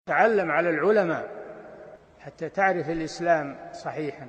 تعلم على العلماء حتى تعرف الإسلام صحيحا.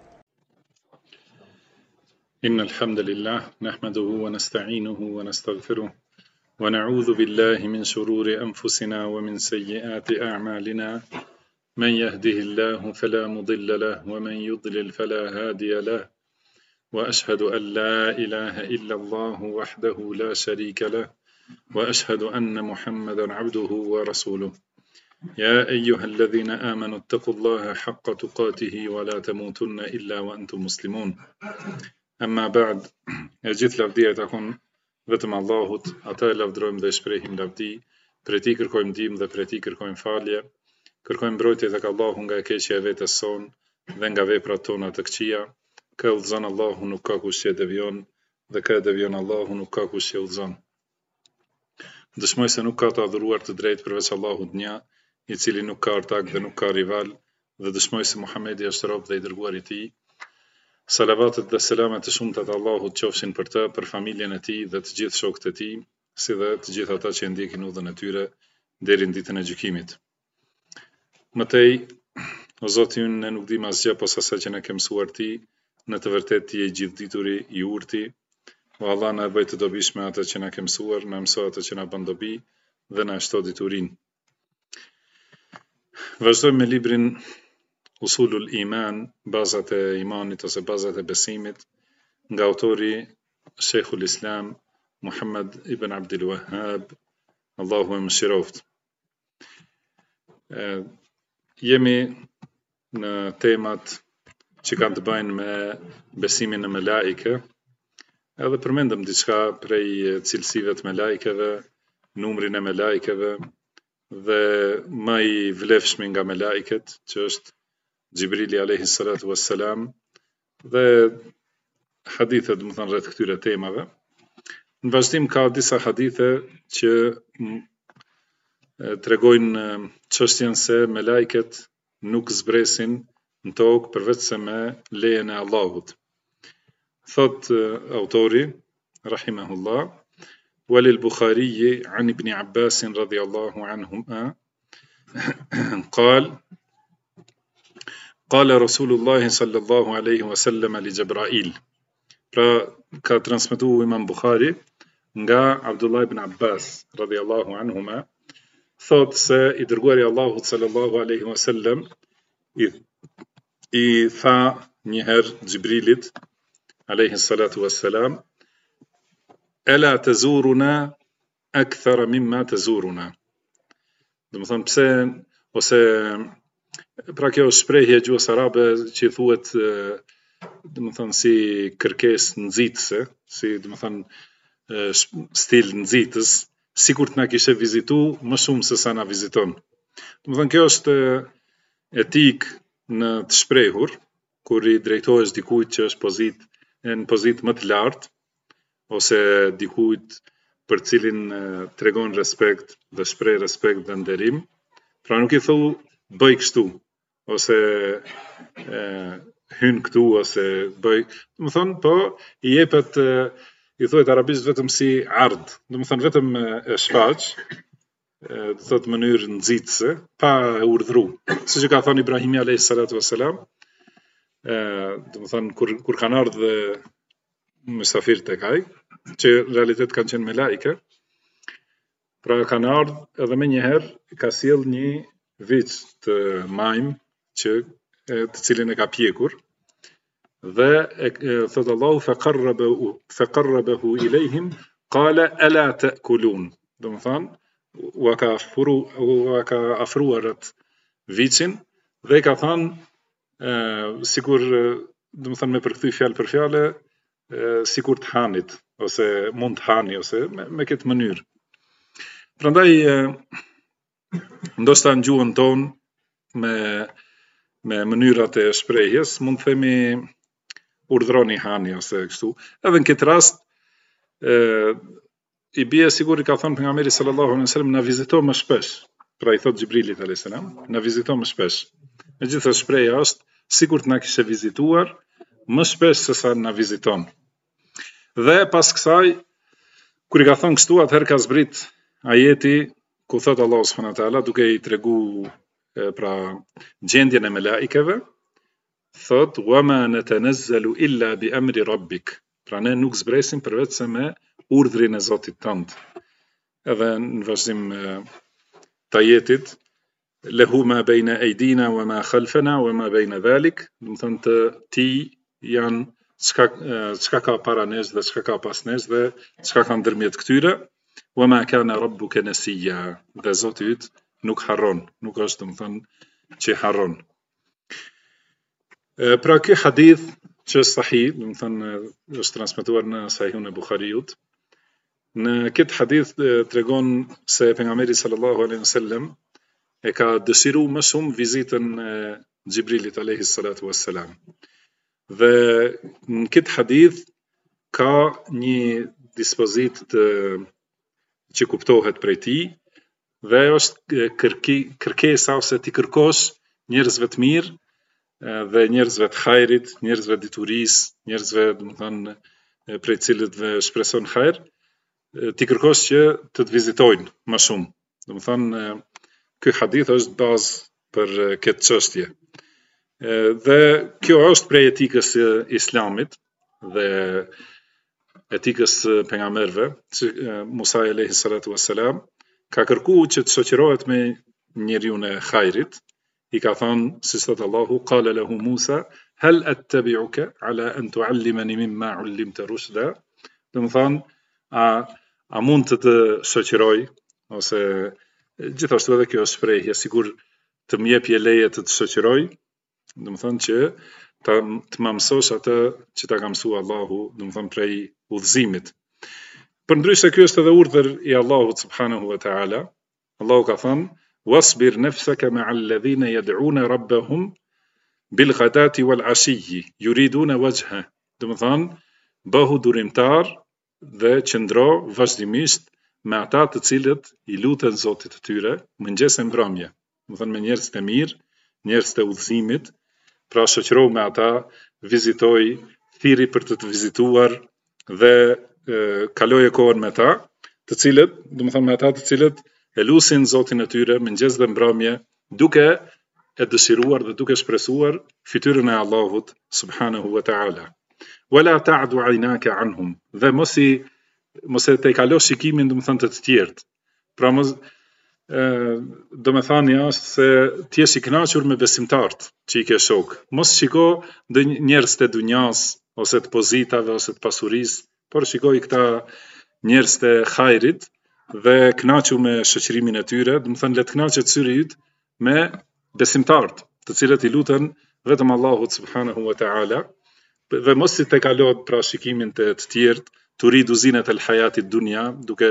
إن الحمد لله نحمده ونستعينه ونستغفره ونعوذ بالله من شرور أنفسنا ومن سيئات أعمالنا. من يهده الله فلا مضل له ومن يضلل فلا هادي له، وأشهد أن لا إله إلا الله وحده لا شريك له، وأشهد أن محمدا عبده ورسوله. يا أيها الذين آمنوا اتقوا الله حق تقاته ولا تموتن إلا وأنتم مسلمون. أما بعد، gjithë lavdia takon vetëm Allahut, ata e lavdrojmë dhe shprehim lavdi, prej tij kërkojmë ndihmë dhe prej tij kërkojmë falje, kërkojmë mbrojtje tek Allahu nga e keqja e vetes sonë dhe nga veprat tona të këqija. Kë udhëzon Allahu nuk ka kush që devion, dhe kë devion Allahu nuk ka kush që udhëzon. Dëshmoj se nuk ka të adhuruar të drejtë përveç Allahut një, i cili nuk ka ortak dhe nuk ka rival, dhe dëshmoj se Muhamedi është rob dhe i dërguar i tij. Salavatet dhe selamet të shumta të Allahut qofshin për të, për familjen e tij dhe të gjithë shokët e tij, si dhe të gjithë ata që ndjekin udhën e tyre deri në ditën e gjykimit. Mëtej, o Zoti ynë, ne nuk dim asgjë posa sa që na ke mësuar ti, në të vërtetë ti je gjithdituri i urti. O Allah, na bëj të dobishme atë që na ke mësuar, na mëso atë që na bën dobi dhe na shto diturinë. Vazhdojmë me librin Usulul Iman, bazat e imanit ose bazat e besimit, nga autori Sheikhul Islam Muhammad ibn Abdul Wahhab, Allahu e mëshiroft. Jemi në temat që kanë të bëjnë me besimin në melaike, edhe përmendëm diçka prej cilësive të melaikeve, numrin e melaikeve, dhe më i vlefshmi nga melaiket, që është Gjibrili alayhi salatu wassalam, dhe hadithe do të thonë rreth këtyre temave. Në vazhdim ka disa hadithe që tregojnë çështjen se melaiket nuk zbresin në tokë përveç se me lejen e Allahut. Thot autori rahimahullah: وللبخاري عن ابن عباس رضي الله عنهما قال رسول الله صلى الله عليه وسلم لجبرائيل. Pra ka transmetuar Imam Bukhari nga Abdullah ibn Abbas radhiyallahu anhuma, thot se i dërguari Allahut sallallahu alaihi wasallam i tha një herë Gjibrilit alayhi salatu wassalam: Ela tazuruna akthara mimma tazuruna. Do të thonë pse, ose pra kjo është shprehje gjuhës arabe që thuhet do të thonë si kërkesë nxitëse, si do të thonë stil nxitës, sikur të na kishe vizitu më shumë se sa na viziton. Do të thonë kjo është etik në të shprehur, kur i drejtohesh dikujt që është në pozitë më të lartë, ose dikujt për cilin tregon respekt dhe shpreh respekt dhe nderim. Pra nuk i thu bëj kështu, ose hyn këtu, ose bëj, do të thonë, po i jepet, i thuhet arabisht vetëm si ard, do të thonë vetëm e shfaq, do thotë mënyrë nxitëse, pa e urdhëru. Siç e ka thënë Ibrahimi alayhi salatu wassalam, do të thonë kur kanë ardhur mysafir tek ai, që në realitet kanë qenë melaike, pra kanë ardhur edhe më njëherë ka sjell një viç të majm të cilin e ka pjekur, dhe thot Allahu faqarrabahu ilayhim qala ala ta'kulun. Do të thonë u ka afruar atë viçin dhe i ka thënë sikur, do të thonë me përkthy fjalë për fjalë, sikur të hanit, ose mund të hani, ose me këtë mënyrë. Prandaj ndoshta në gjuhën tonë me mënyrat e shprehjes mund të themi urdhroni hani ose kështu. Edhe në këtë rast i bie sigur i ka thënë pejgamberi sallallahu alaihi wasallam na vizito më shpesh. Pra i thot Gjibrilit alayhis salam, na vizito më shpesh. Megjithatë shprehja është sikur të na kishe vizituar më shpesh se sa na viziton. Dhe pas kësaj, kur i ka thënë kështu, atëherë ka zbrit ajeti ku thot Allahu subhanahu wa taala duke I tregu pra gjendjen e melaikeve, thot wama natanazzalu illa bi amri rabbik. Pra ne nuk zbresim përveç se me urdhrin e Zotit tënd. Edhe në vazhdim të ajetit, lehu ma bejna ejdina wa ma khalfana wa ma bejna dhalik, do të thënë të ti janë çka ka para nesh dhe çka ka pas nesh dhe çka ka ndërmjet këtyre, wa ma kana rabbuka nasiya, dhe Zoti yt nuk harron, nuk është do të thënë që harron. Pra ky hadith që është sahih, do të thënë është transmetuar në Sahihun e Buhariut. Në këtë hadith tregon se pejgamberi sallallahu alaihi wasallam e ka dëshiruar më shumë vizitën e Xhibrilit alayhi salatu wassalam. Dhe në këtë hadith ka një dispozit që kuptohet prej tij dhe është kërkesa ose ti kërkosh njerëzve të mirë dhe njerëzve të hajrit, njerëzve diturisë, njerëzve do të thënë prej cilëve shpreson hajr, ti kërkosh që të vizitojnë më shumë. Do të thënë ky hadith është bazë për këtë çështje. Dhe kjo është prej etikës së Islamit dhe etikës së pejgamberëve. Musa alayhi salatu wassalam ka kërkuar që të shoqërohet me njeriu e hajrit. I ka thënë, si thot Allahu, qala lahu Musa hal attabi'uka ala an tu'allimani mimma 'ullimta rushda. Do të thënë a mund të shoqëroj ose gjithashtu edhe kjo është shprehje sigur të më jepje leje të shoqëroj, do të thënë që të më mësosh atë që ta ka mësuar Allahu, do të thënë prej udhëzimit. Përndryshe ky është edhe urdhër i Allahut subhanahu wa ta'ala. Allahu ka thënë wasbir nafsaka ma'a alladhina yad'una rabbahum bil ghadati wal 'ashiyyi yuriduna wajha. Do të thënë bëhu durimtar dhe qëndro vazhdimisht me ata të cilët I luten Zotit të tyre mëngjes e mbrëmje. Do të thënë me njerëz të mirë, njerëz të udhëzimit, pra shoqëro me ata, vizitoj, thirri për të vizituar dhe kaloje kohën me ta, të cilët, do të thënë me ata të cilët e lusin Zotin e tyre mëngjes dhe mbrëmje, duke e dëshiruar dhe duke shpresuar fytyrën e Allahut subhanahu wa ta'ala. Wala ta'du 'aynaka 'anhum, dhe mos e te kalosh shikimin, do të thënë të tjerët. Pra mos do me thani është se ti je I kënaqur me besimtarët që I ke shok. Mos shiko njerëz të dunjas ose të pozitave ose të pasurisë, por shikoj këta njerëz të hajrit dhe kënaqu me shoqërimin e tyre, do të thënë le të kënaqet syri yt me besimtarët, të cilët I luten vetëm Allahut subhanahu wa ta'ala, dhe mos I te kalot pra shikimin të tjerët, turidu zinat al hayati dunya, duke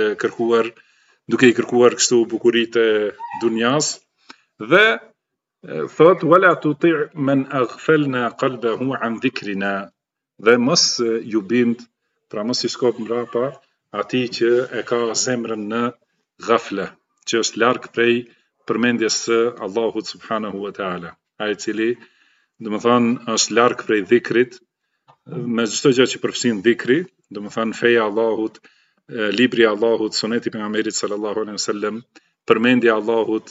I kërkuar kështu bukuritë e dunjas, dhe thot wala tuti' man aghfalna qalbahu an dhikrina, dhe mos ju bind, pra mos I shkop mbrapa atij që e ka zemrën në ghafle, që është larg prej përmendjes së Allahut subhanahu wa ta'ala, ai I cili do të thënë është larg prej dhikrit, me çdo gjë që përfshin dhikri, do të thënë feja e Allahut, libri I Allahut, suneti pejgamberit sallallahu alaihi wasallam, përmendja e Allahut,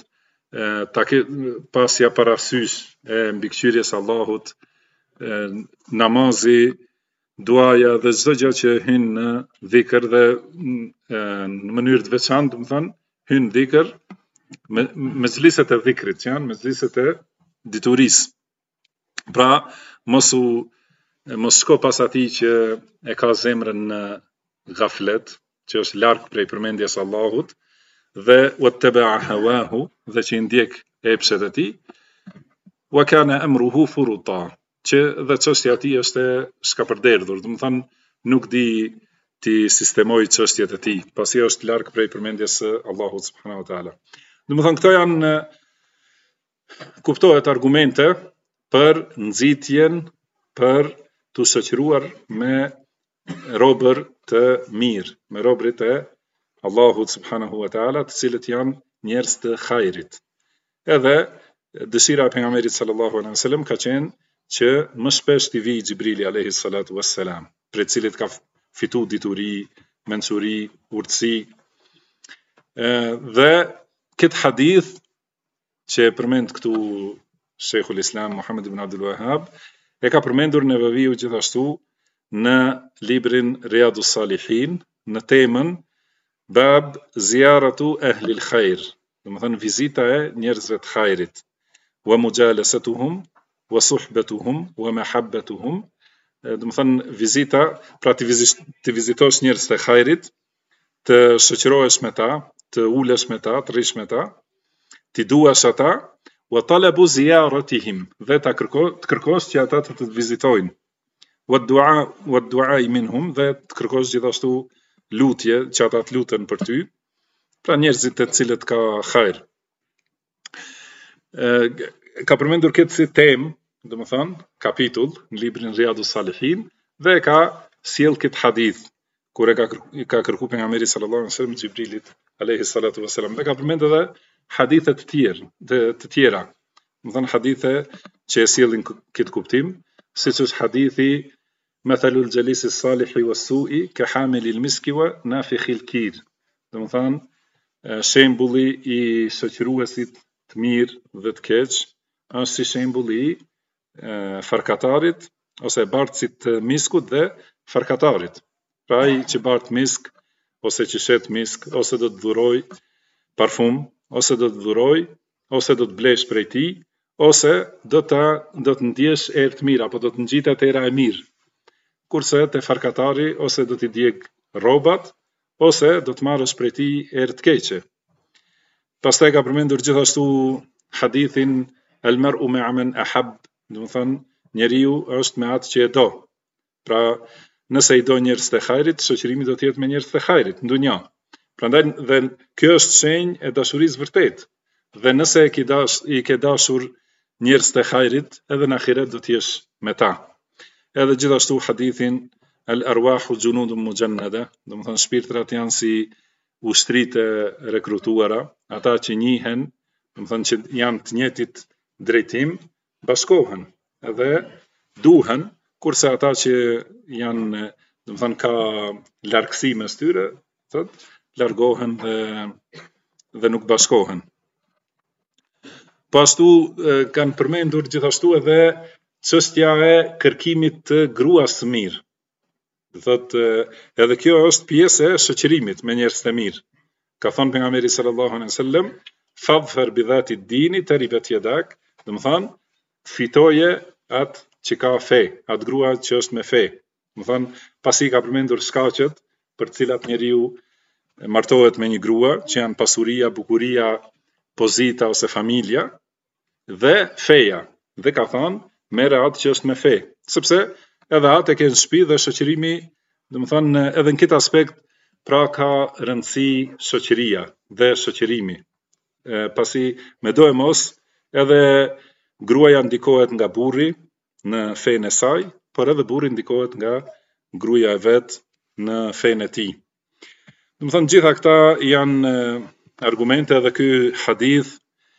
pasja parasysh e mbikëqyrjes së Allahut, namazi, duaja dhe çdo gjë që hyn në dhikr dhe në mënyrë të veçantë, do të thënë hyn dhikr, mezhliset e dhikrit që janë mezhliset e diturisë. Pra mos shko pas atij që e ka zemrën në ghaflet, që është larg prej përmendjes së Allahut, dhe wattaba'a hawahu, dhe që I ndjek epshet e tij, wa kana amruhu furuta, që dhe çështja e tij është e shkapërderdhur, do të thënë nuk di ti sistemoj çështjet e tij, pasi është larg prej përmendjes së Allahut subhanahu wa taala. Do të thënë këto janë kuptohet argumente për nxitjen për të shoqëruar me robër të mirë, me robërit e Allahut subhanahu wa taala, të cilët janë njerëz të hajrit. Edhe dëshira e pejgamberit sallallahu alaihi wasallam ka qenë që më shpesh t'i vijë Xhibrili alayhi salatu wassalam, për të cilët ka fitu dituri, mençuri, urtësi. Dhe këtë hadith që e përmend këtu Sheikhul Islam Muhammad ibn Abdul Wahhab e ka përmendur Nevaviu gjithashtu në librin Riyadus Salihin në temën Bab Ziyaratu Ahlil Khair, do të thënë vizita e njerëzve të hajrit, wa mujalasatuhum wa suhbatuhum wa mahabbatuhum, do të thënë vizita, pra të vizitosh njerëz të hajrit, të shoqërohesh me ta, të ulesh me ta, të rish me ta, të duash ata, wa talabu ziyaratihim, dhe të kërkosh që ata të vizitojnë, wa du'a minhum, dhe të kërkosh gjithashtu lutje, që ata të luten për ty, pra njerëzit të cilët ka hajr. Ka përmendur këtë si temë, do të thënë, kapitull në librin Riyadus Salihin, dhe ka sjell këtë hadith kur e ka kërku pejgamberi sallallahu alaihi wasallam Xhibrilit alayhi salatu wasalam. Dhe ka përmendur edhe hadithe të tjera, do të thënë hadithe që e sjellin këtë kuptim, siç është hadithi Mathalul Jalisi Salihi was-Su'i ka hamilil miski wa nafikhil kir. Do të thënë shembulli i shoqëruesit të mirë dhe të keq është si shembulli i farkatarit ose bartësit të miskut dhe farkatarit. Pra ai që bart misk ose që shet misk ose do të dhuroj parfum ose do të dhuroj ose do të blesh prej tij ose do të ndjesh erë të mirë apo do të ngjitet era e mirë. Kurse te farkatari ose do t'i djeg rrobat ose do të marrësh prej tij erë të keqe. Pastaj ka përmendur gjithashtu hadithin El mar'u ma'a man ahab, do të thënë njeriu është me atë që e do. Pra nëse i do njerëz të hajrit, shoqërimi do të jetë me njerëz të hajrit në dunja. Prandaj dhe kjo është shenjë e dashurisë vërtet. Dhe nëse i ke dashur njerëz të hajrit, edhe në ahiret do të jesh me ta. Edhe gjithashtu hadithin El arwahu junudun mujannada, do të thënë shpirtrat janë si ushtritë rekrutuara, ata që njihen, do të thënë që janë të njëjtit drejtim, bashkohen edhe duhen, kurse ata që janë, do të thënë ka largësi mes tyre, largohen dhe nuk bashkohen. Po ashtu kanë përmendur gjithashtu edhe çështja e kërkimit të gruas të mirë. Do thotë edhe kjo është pjesë e shoqërimit me njerëz të mirë. Ka thënë pejgamberi sallallahu alaihi wasallam, fadhfar bi dhati dini taribat yadak, do të thonë fitoje atë që ka fe, atë grua që është me fe. Do të thonë pasi ka përmendur shkaqet për të cilat njeriu martohet me një grua, që janë pasuria, bukuria, pozita ose familja dhe feja. Dhe ka thënë merre atë që është me fe, sepse edhe atë e ke në shtëpi dhe shoqërimi, do të thënë edhe në këtë aspekt pra ka rëndësi shoqëria dhe shoqërimi. Pasi me do e mos edhe gruaja ndikohet nga burri në fenë e saj, por edhe burri ndikohet nga gruaja e vet në fenë e tij. Do të thënë gjitha këta janë argumente dhe ky hadith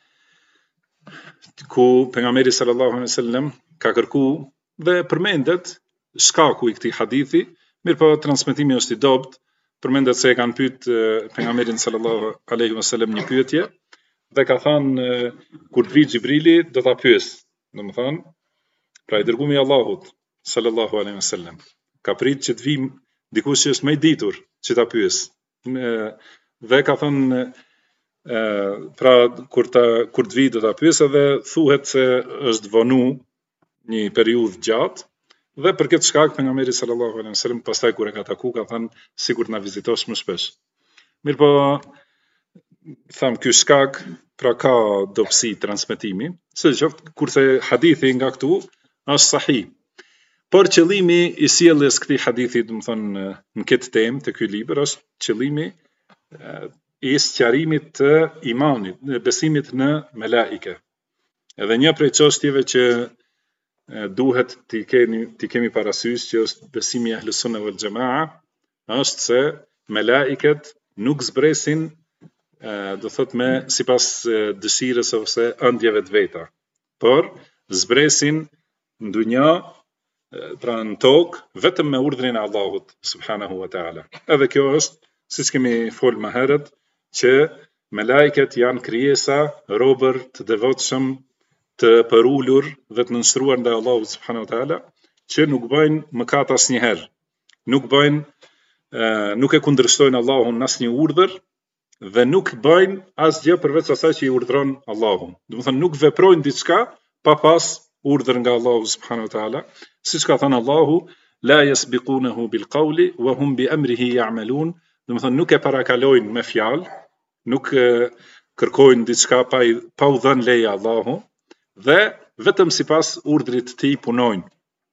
ku pejgamberi sallallahu alaihi wasallam ka kërku dhe përmendet shkaku i këtij hadithi, mirë po transmetimi është i dobët, përmendet se e kanë pyet pejgamberin sallallahu alaihi wasallam një pyetje dhe ka thënë kur të vi Xhibrili do ta pyes, domethënë pra i dërguari i Allahut sallallahu alaihi wasallam ka prit që të vi dikush që është më i ditur që ta pyes. Dhe ka thënë pra kur të vi do ta pyes edhe thuhet se është vonu një periudhë gjatë dhe për këtë shkak pejgamberi sallallahu alaihi wasallam pastaj kur e ka taku ka thënë sigurt na vizitosh më shpesh. Mirë po tham ky shkak pra ka dobësi transmetimi, sidoqoftë kurse hadithi nga këtu është sahih. Por qëllimi i sjelljes këtij hadithi, do të thonë në këtë temë të ky libër është qëllimi i sqarimit të imanit, besimit në melaike. Edhe një prej çështjeve që duhet t'i kemi parasysh që është besimi i Ahlus Sunna wal Jamaa, është se melaiket nuk zbresin, do thot me sipas dëshirës ose ëndjeve të veta, por zbresin në dunja, pra në tokë, vetëm me urdhrin e Allahut subhanahu wa taala. Edhe kjo është, siç kemi folë më herët, që me lajket janë krijesa, robër të devotshëm, të përullur dhe të nënshtruar ndaj Allahut subhanahu wa taala, që nuk bëjnë mëkat asnjëherë, nuk e kundërshtojnë Allahun në asnjë urdhër dhe nuk bëjnë asgjë përveç asaj që i urdhëron Allahu. Do të thonë nuk veprojnë diçka pa pas urdhër nga Allahu subhanahu wa taala, siç ka thënë Allahu la yasbiqunahu bil qawli wa hum bi amrihi ya'malun, do të thonë nuk e parakalojnë me fjalë, nuk kërkojnë diçka pa u dhënë leje Allahu dhe vetëm sipas urdhrit të tij punojnë.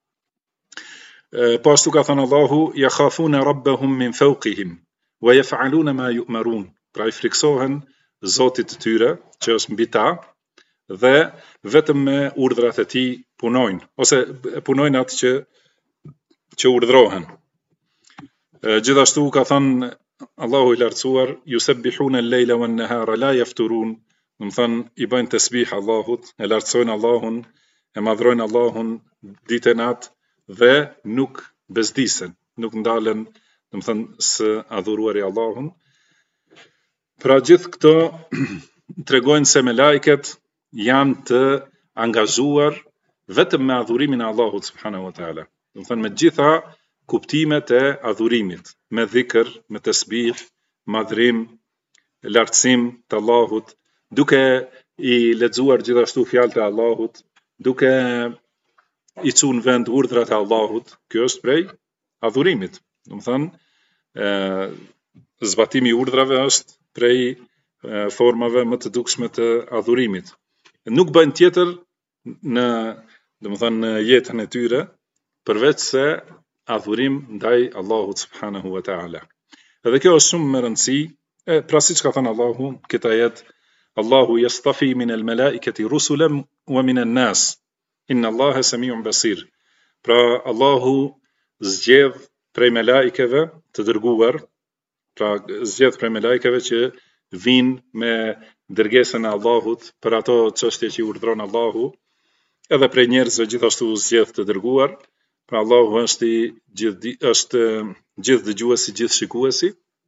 Po ashtu ka thënë Allahu yakhafuna rabbahum min fawqihim wa yaf'aluna ma yu'marun, pra i friksohen Zotit të tyre që është mbi ta dhe vetëm me urdhrat e tij punojnë ose punojnë atë që urdhrohen. Gjithashtu ka thënë Allahu i lartësuar yusabbihuna al-layla wan-nahara la yafturun, do të thënë i bëjnë tasbih Allahut, e lartësojnë Allahun, e madhrojnë Allahun ditë e natë dhe nuk bezdisen, nuk ndalen, do të thënë së adhuruari Allahun. Pra gjithë këto tregojnë se me lajket janë të angazhuar vetëm me adhurimin e Allahut subhanahu wa taala. Do të thënë me gjitha kuptimet e adhurimit, me dhikr, me tasbih, madhrim, lartësim të Allahut, duke i lexuar gjithashtu fjalët e Allahut, duke i çuar në vend urdhrat e Allahut. Kjo është prej adhurimit. Do të thënë zbatimi i urdhrave është prej formave më të dukshme të adhurimit. Nuk bëjnë tjetër në, do të thënë, në jetën e tyre përveç se adhurim ndaj Allahut subhanahu wa taala. Edhe kjo është shumë më rëndësi, pra siç ka thënë Allahu këtë ajet, Allahu yastafi min al-malaikati rusulan wa min an-nas. Inna Allaha samiun basir. Pra Allahu zgjedh prej melajkeve të dërguar, pra zgjedh prej melajkeve që vinë me dërgesën e Allahut për ato çështje që i urdhron Allahu, edhe prej njerëzve gjithashtu zgjedh të dërguar. Pra Allahu është gjithë dëgjuesi, gjithë shikuesi.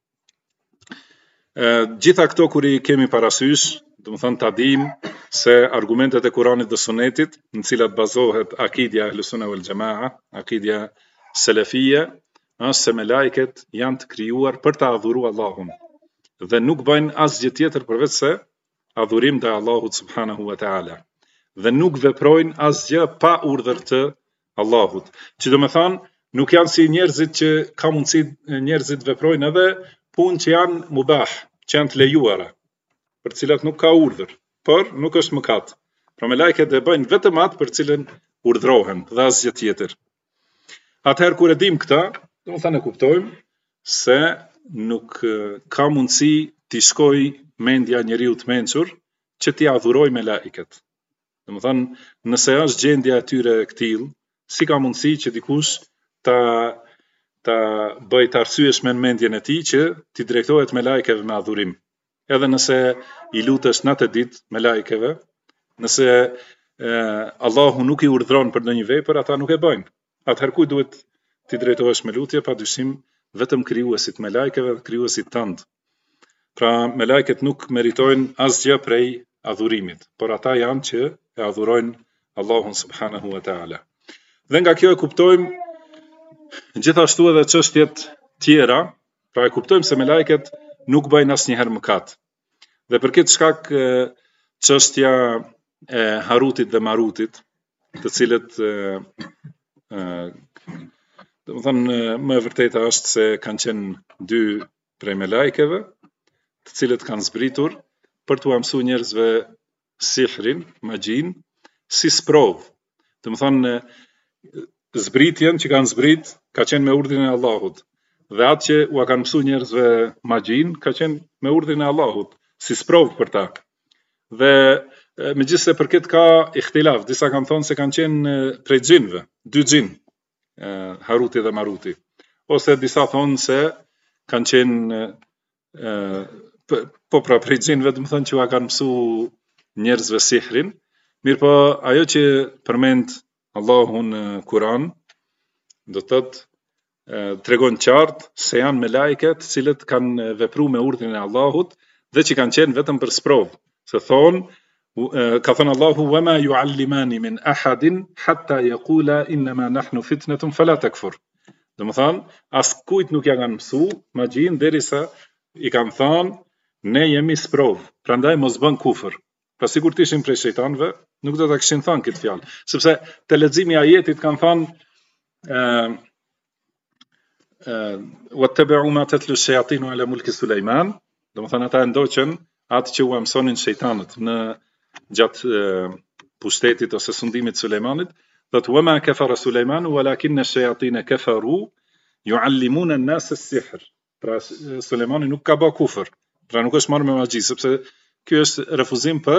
Gjitha këto kur i kemi parasysh, do të thënë ta dimë se argumentet e Kuranit dhe Sunetit, në cilat bazohet akidja Ahlus Sunna wal Jamaa, akidja selefie, është se melajket janë të krijuar për ta adhuruar Allahun dhe nuk bëjnë asgjë tjetër përveç se adhurim ndaj Allahut subhanahu wa taala dhe nuk veprojnë asgjë pa urdhër të Allahut. Që do të thonë nuk janë si njerëzit që ka mundësi njerëzit veprojnë edhe punë që janë mubah, që janë të lejuara, për të cilat nuk ka urdhër, por nuk është mëkat. Pra melajket e bëjnë vetëm atë për cilën urdhrohen dhe asgjë tjetër. Atëherë kur e dim këta, do të thënë e kuptojmë se nuk ka mundësi t'i shkoj mendja njeriu të mençur që t'i adhuroj melajket. Do të thënë nëse është gjendja e tyre e tillë, si ka mundësi që dikush ta bëj të arsyeshme në mendjen e tij që t'i drejtohet melajkeve me adhurim. Edhe nëse i lutesh natë ditë melajkeve, nëse Allahu nuk i urdhron për ndonjë vepër, ata nuk e bëjnë. Atëherë kujt duhet t'i drejtohesh me lutje? Padyshim vetëm krijuesit melajkeve dhe krijuesit tënd. Pra melajket nuk meritojnë asgjë prej adhurimit, por ata janë që e adhurojnë Allahun subhanahu wa taala. Dhe nga kjo e kuptojmë gjithashtu edhe çështjet tjera, pra e kuptojmë se melajket nuk bëjnë asnjëherë mëkat. Dhe për këtë shkak çështja e Harutit dhe Marutit, të cilët do të thënë më e vërteta është se kanë qenë dy prej melajkeve, të cilët kanë zbritur për t'u mësuar njerëzve sihrin, magjin, si sprov. Do të thënë zbritjen që kanë zbrit ka qenë me urdhrin e Allahut. Dhe atë që ua kanë mësuar njerëzve magjin ka qenë me urdhrin e Allahut, si sprov për ta. Dhe megjithëse për këtë ka ihtilaf, disa kanë thonë se kanë qenë prej xhinëve, dy xhin, Haruti dhe Maruti. Ose disa thonë se kanë qenë po pra prej xhinëve, do të thonë që ua kanë mësuar njerëzve sihrin. Mirë po ajo që përmend Allahu në Kur'an, do të thotë tregon qartë se janë melajket të cilët kanë vepruar me urdhrin e Allahut dhe që kanë qenë vetëm për sprovë. Se thonë, ka thënë Allahu, wama yuallimani min ahadin hatta yaqula innama nahnu fitnatun fala takfur. Domethënë, as kujt nuk ja kanë mësu magjin derisa i kanë thënë ne jemi sprovë, prandaj mos bën kufër. Pa sigur të ishin prej shejtanëve, nuk do ta kishin thënë këtë fjalë, sepse te leximi i ajetit kanë thënë wattabi'u ma tatlu ash-shayatinu ala mulki Sulejman, domethënë ata ndoqën atë që u mësonin shejtanët në gjatë pushtetit ose sundimit Sulejmanit, thotë wama kafara Sulejmanu walakinna ash-shayatin kafaru yuallimuna an-nas as-sihr. Pra Sulejmani nuk ka bë kufër, pra nuk është marrë me magji, sepse ky është refuzim për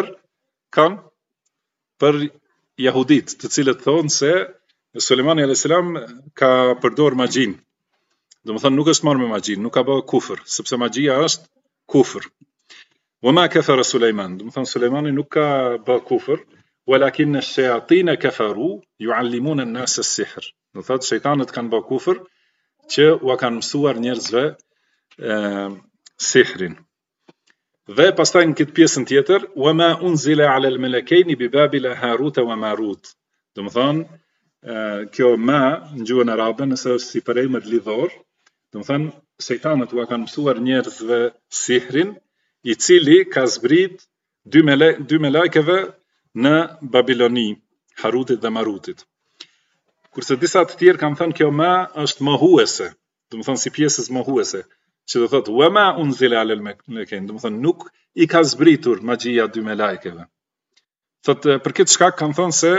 jahudit, të cilët thonë se Sulejmani alayhis salam ka përdor magjin. Domethënë nuk është marrë me magjin, nuk ka bë kufër, sepse magjia është kufër. Wama kafara Sulejman, domethënë Sulejmani nuk ka bë kufër, walakinna ash-shayatin kafaru yuallimuna an-nas as-sihr. Do thotë shejtanët kanë bë kufër që u kanë mësuar njerëzve sihrin. Dhe pastaj në këtë pjesën tjetër, wama unzila ala al-malakaini bi Babila Haruta wa Marut. Domethënë kjo ma në gjuhën arabe nëse është si përejmë lidhor, domethënë shejtanët u kanë mësuar njerëzve sihrin, i cili ka zbrit dy melekeve në Babiloni, Harutit dhe Marutit. Kurse disa të tjerë kanë thënë kjo ma është mohuese, domethënë si pjesës mohuese, që do thotë wama unzila ala al-malakain, domethënë nuk i ka zbritur magjia dy melekeve. Thotë për këtë shkak kanë thënë se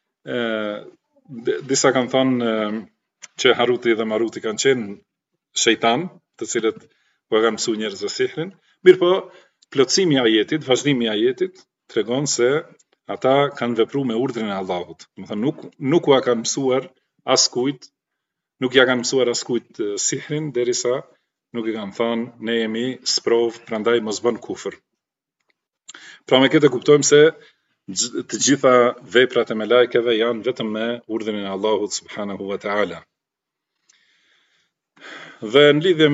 disa kanë thënë që Haruti dhe Maruti kanë qenë shejtan, të cilët u kanë mësuar njerëzve sihrin. Mirë po, plotësimi i ajetit, vazhdimi i ajetit tregon se ata kanë vepruar me urdhrin e Allahut. Domethënë nuk u kanë mësuar askujt, nuk ja kanë mësuar askujt sihrin derisa nuk i kanë thënë ne jemi sprov, prandaj mos bën kufër. Pra me këtë kuptojmë se të gjitha veprat e melekeve janë vetëm me urdhrin e Allahut subhanahu wa taala. Dhe në lidhje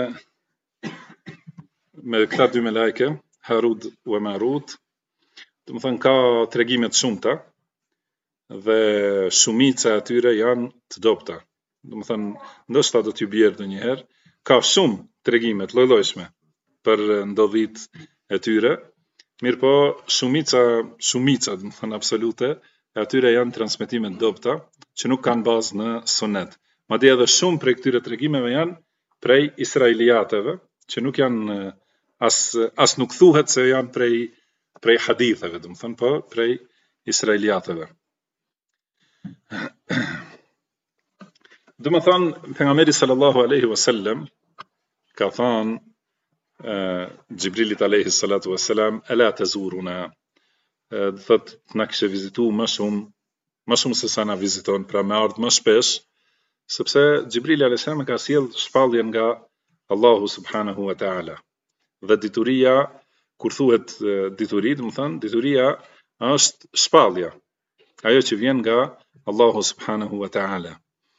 me këta dy meleke, Harut dhe Marut, domethënë ka tregime të shumta dhe shumica e tyre janë të dobta. Domethënë ndoshta do t'ju bjerë ndonjëherë, ka shumë tregime të lloj-llojshme për ndodhit e tyre, mirë po shumica domethënë absolute e atyre janë transmetime të dobta që nuk kanë bazë në sunet. Madje edhe shumë prej këtyre tregimeve janë prej israeliateve, që nuk janë as nuk thuhet se janë prej haditheve, domethënë po prej israeliateve. Domethënë pejgamberi sallallahu alaihi wasallam ka thënë Gjibrilit alayhi salatu wassalam, ala tazuruna, do thotë na kishte vizitu më shumë se sa na viziton, pra me ardh më shpesh, sepse Gjibrili alayhi salam ka sjell shpalljen nga Allahu subhanahu wa taala. Dhe dituria, kur thuhet dituri, domethënë dituria është shpallja, ajo që vjen nga Allahu subhanahu wa taala.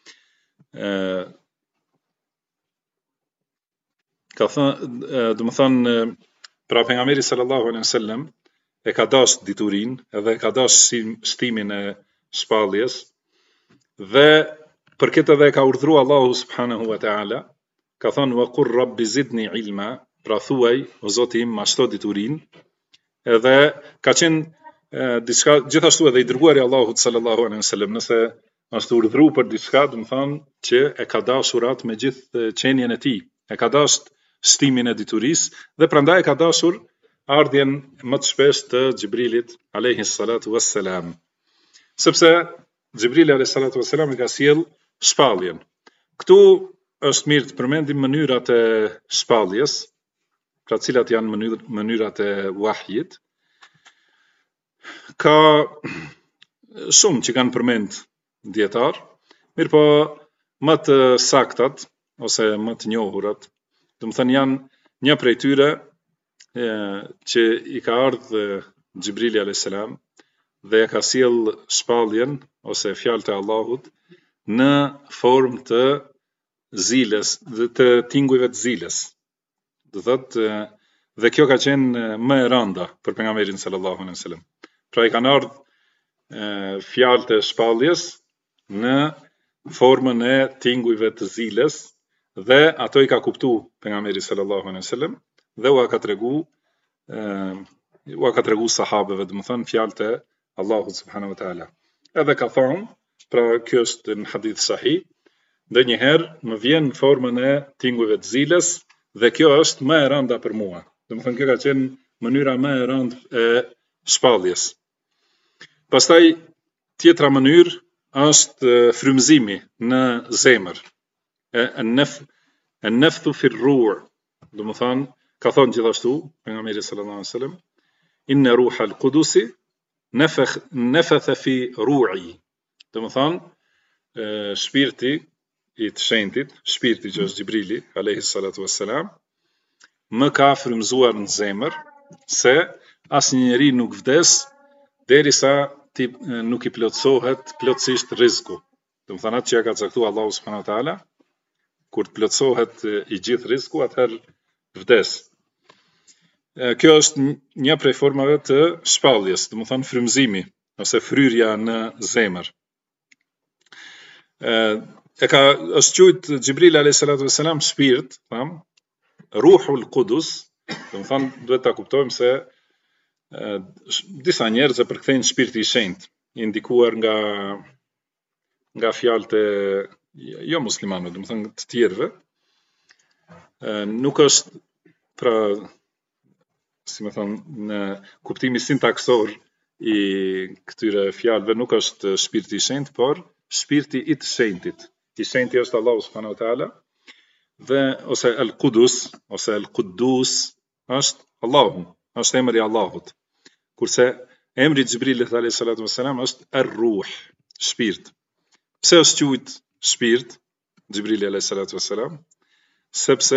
Ka thënë, domethënë pra pejgamberi sallallahu alaihi wasallam e ka dash diturin, edhe ka dash shtimin e shpalljes, dhe për këtë edhe ka urdhëruar Allahu subhanahu wa taala, ka thënë wa qur rabbi zidni ilma, pra thuaj o Zoti im mashto diturin, edhe ka qenë diçka gjithashtu edhe i dërguari Allahut sallallahu alaihi wasallam, nëse është urdhëruar për diçka, domethënë që e ka dashur atë me gjithë qenien e tij, e ka dashur shtimin e diturisë dhe prandaj ka dashur ardhjen më të shpesh të Gjibrilit alayhi salatu wassalam. Sepse Gjibrili alayhi salatu wassalam i ka sjell shpalljen. Ktu është mirë të përmendim mënyrat e shpalljes, pra cilat janë mënyrat e wahjit. Ka shumë që kanë përmend dietar, mirë po më të saktat ose më të njohurat, domethënë janë një prej tyre që i ka ardhur Gjibrili alayhis salam dhe ja ka sjell shpalljen ose fjalët e Allahut në formë të ziles dhe të tingujve të ziles. Do thotë Dhe kjo ka qenë më e rënda për pejgamberin sallallahu alaihi wasallam. Pra i kanë ardhur fjalët e shpalljes në formën e tingujve të ziles dhe ato i ka kuptu pejgamberi sallallahu alaihi wasallam dhe u ka tregu sahabeve, do të thonë fjalët e Allahut subhanahu wa taala. Edhe ka thonë, pra kjo është në hadith sahih, ndonjëherë më vjen në formën e tingujve të ziles dhe kjo është më e rënda për mua. Do të thonë kjo ka qenë mënyra më e rëndë e shpalljes. Pastaj tjetra mënyrë është frymëzimi në zemër. An-nafthu fi ar-ruh. Do të thonë ka thonë gjithashtu pejgamberi sallallahu alaihi wasallam, inna ruha al-qudus nafatha fi ru'i. Do të thonë shpirti i të shenjtit, shpirti që është Xhibrili alayhi salatu wassalam, më ka frymëzuar në zemër se asnjë njeri nuk vdes derisa nuk i plotësohet plotësisht rreziku. Do të thonë atë që ka caktuar Allahu subhanahu wa taala, kur të plotësohet i gjithë rreziku, atëherë vdes. Kjo është një prej formave të shpalljes, do të thonë frymëzimi ose fryrja në zemër. Është quajtur Xhibril alayhi salatu wassalam shpirt, Ruhul Qudus, do të thonë duhet ta kuptojmë se disa njerëz e përkthejnë shpirti i shenjtë, indikuar nga fjalët e jo muslimanëve, do të thonë të tjerëve. Nuk është, pra, si më thonë, në kuptimi sintaksor i këtyre fjalëve nuk është shpirti i shenjtë, por shpirti i të shenjtit. I shenjti është Allahu subhanahu wa taala, dhe ose al-Qudus ose al-Quddus është Allahu, është emri i Allahut. Kurse emri i Xhibrilit alayhi salatu wassalam është ar-Ruh, shpirt. Pse është quajtur shpirt Xhibrili alayhi salatu wassalam? Sepse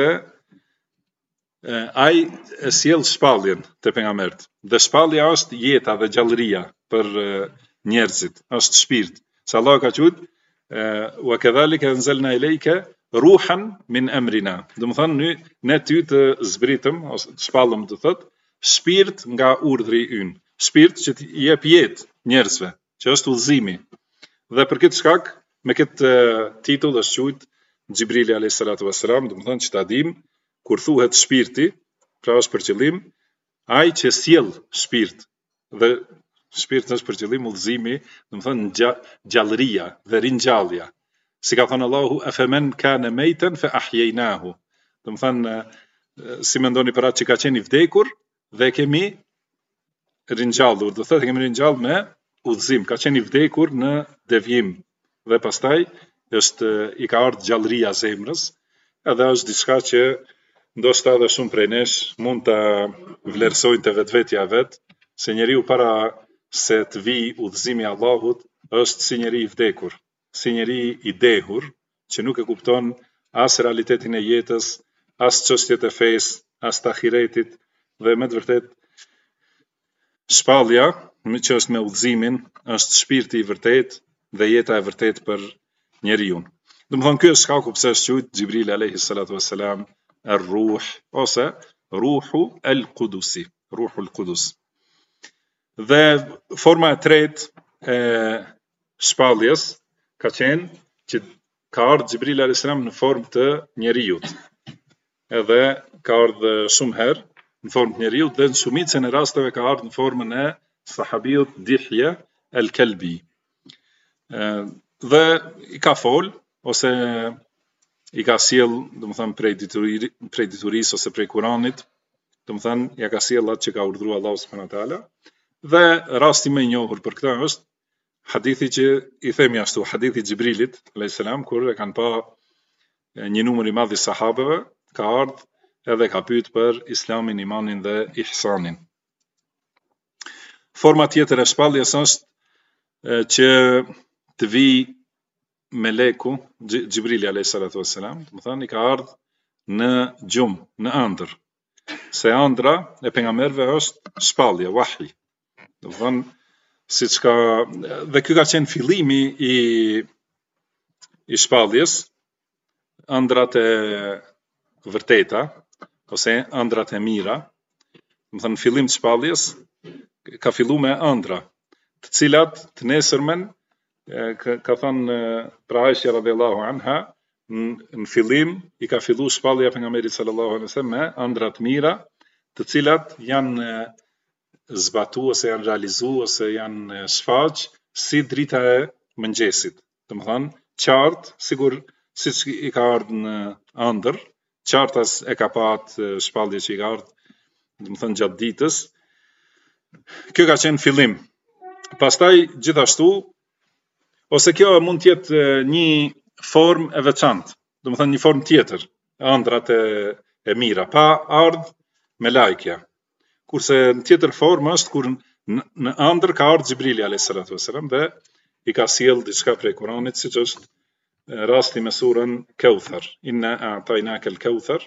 ai e sjell shpalljen te pejgambert. Dhe shpallja është jeta dhe gjallëria për njerëzit, është shpirt. Se Allah ka thënë wa kadhalika anzalna ilayka ruhan min amrina. Do të thonë ne ty të zbritëm ose të shpallëm, do thotë shpirt nga urdhri ynë. Shpirt që të jep jetë njerëzve, që është udhëzimi. Dhe për këtë shkak, me këtë titull është quajtur Xhibrili alayhi salatu wassalam, do të thonë që ta dim kur thuhet shpirti, pra është për qëllim ai që sjell shpirt. Dhe shpirti është për qëllim udhëzimi, do të thonë gjallëria dhe ringjallja. Si ka thënë Allahu, afaman kana maytan fa ahyaynahu. Do të thonë si mendoni për atë që ka qenë i vdekur dhe kemi ringjallur, do thotë kemi ringjallur me udhëzim, ka qenë i vdekur në devijim dhe pastaj është i ka ardhur gjallëria zemrës, edhe është diçka që ndoshta edhe shumë prej nesh mund ta vlerësojnë te vetvetja vet, se njeriu para se të vijë udhëzimi i Allahut është si njeri i vdekur, si njeri i dehur, që nuk e kupton as realitetin e jetës, as çështjet e fesë, as të ahiretit, dhe me të vërtet shpallja, që është me udhëzimin, është shpirti i vërtet dhe jeta e vërtet për njeriu. Do të thonë ky është shkaku pse është quajtur Xhibril alayhi salatu wassalam ar-Ruh ose Ruhu al-Qudusi, Ruhul Qudus. Dhe forma e tretë e shpalljes ka qenë që ka ardhur Xhibril alayhis salam në formë të njeriut. Edhe ka ardhur shumë herë në formë të njeriut dhe në shumicën e rasteve ka ardhur në formën e sahabiut Dihya al-Kalbi. Dhe i ka fol ose i ka sjell, domethënë prej diturisë ose prej Kuranit, domethënë ja ka sjell atë që ka urdhëruar Allahu subhanahu wa taala. Dhe rasti më i njohur për këtë është hadithi që i themi ashtu, hadithi Xhibrilit alayhis salam, kur e kanë pa një numër i madh i sahabeve, ka ardhur edhe ka pyet për islamin, imanin dhe ihsanin. Forma tjetër e shpalljes është që të vijë meleku Xhibrili alayhis salatu wassalam, do të thonë i ka ardhur në gjumë, në ëndër. Se ëndra e pejgamberëve është shpallje, wahi. Do të thonë siç ka, dhe ky ka qenë fillimi i shpalljes, ëndrat e vërteta ose ëndrat e mira do të thënë fillim të shpalljes, ka filluar me ëndra, të cilat të nesërmen ka thënë pra Aisha radhiyallahu anha, në fillim i ka filluar shpallja pejgamberit sallallahu alaihi wasallam me ëndra të mira, të cilat janë zbatu ose janë realizu ose janë shfaq si drita e mëngjesit. Do të thënë qartë, sigur siç i ka ardhur në ëndër, qartë as e ka patë shpallje që i ka ardhur, do të thënë gjatë ditës. Kjo ka qenë fillim. Pastaj gjithashtu, ose kjo mund të jetë një formë e veçantë, do të thënë një formë tjetër, ëndrat e mira, pa ardhur me lajkja. Kurse në tjetër formë është kur në ëndër ka ardhur Xhibrili alayhis salatu wassalam dhe i ka sjell diçka prej Kuranit, siç është rasti me surën Kauthar, inna a'tainaka al-Kauthar.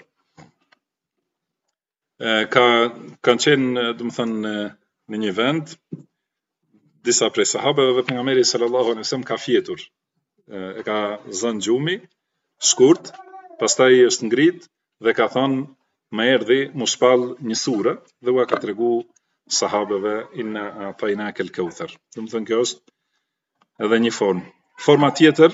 Kanë qenë, do të thënë, në një vend disa prej sahabëve dhe pejgamberi sallallahu alaihi wasallam ka fjetur. E ka zënë gjumi shkurt, pastaj është ngrit dhe ka thënë më erdhi mu shpall një sure dhe ua ka tregu sahabëve inna a'tainaka al-Kauthar. Do të thënë kjo është edhe një formë. Forma tjetër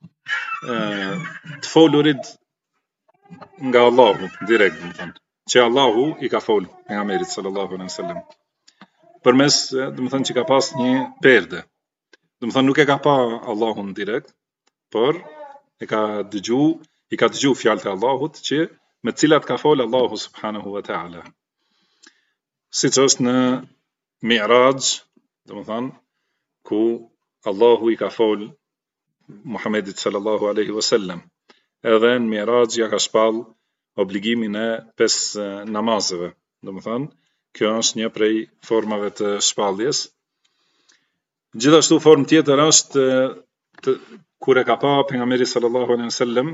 të folurit nga Allahu direkt, do të thënë, që Allahu i ka folur pejgamberit sallallahu alaihi wasallam. Përmes, do të thënë që ka pas një perde. Do të thënë nuk e ka pa Allahun direkt, por i ka dëgju fjalët e Allahut që me të cilat ka folë Allahu subhanahu wa ta'ala. Siç është në Mi'raj, do të thënë, ku Allahu i ka folë Muhammedit sallallahu alaihi wasallam. Edhe në Mi'raj ja ka shpall obligimin e 5 namazeve. Do të thënë, kjo është një prej formave të shpalljes. Gjithashtu formë tjetër është kur e ka pa pejgamberi sallallahu alaihi wasallam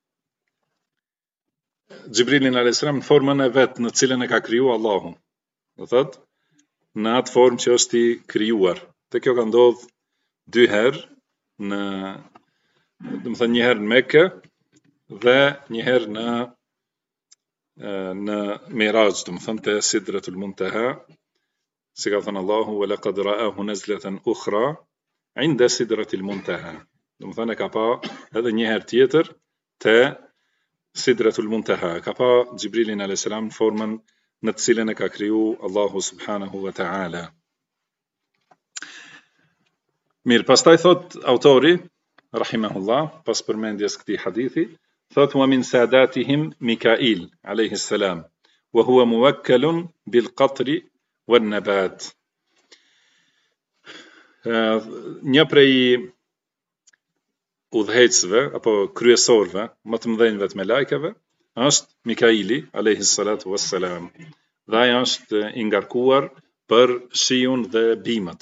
Xhibrilin alayhis salam në formën e vet në cilën e ka krijuar Allahu. Do thotë në atë formë që është i krijuar. Dhe kjo ka ndodhur 2 herë në, do të thënë një herë në Mekë dhe një herë në Miraj, do të thënë te Sidratul Muntaha, si ka thënë Allahu wa laqad ra'ahu nazlatan ukhra 'inda Sidratil Muntaha. Do të thënë ka pa edhe një herë tjetër te Sidratul Muntaha, ka pa Xhibrilin alayhis salam në formën në të cilën e ka kriju Allahu subhanahu wa ta'ala. Mirë, pastaj thot autori rahimahullah, pas përmendjes këtij hadithi, thot wa min sadatihim Mikail alayhi salam wa huwa muwakkalun bil qatri wan nabat. Një prej udhëheqësve apo kryesorëve më të mëdhenjve të melajkeve është Mikaili alayhi salatu wassalam. Dhe ai është i ngarkuar për shiun dhe bimët.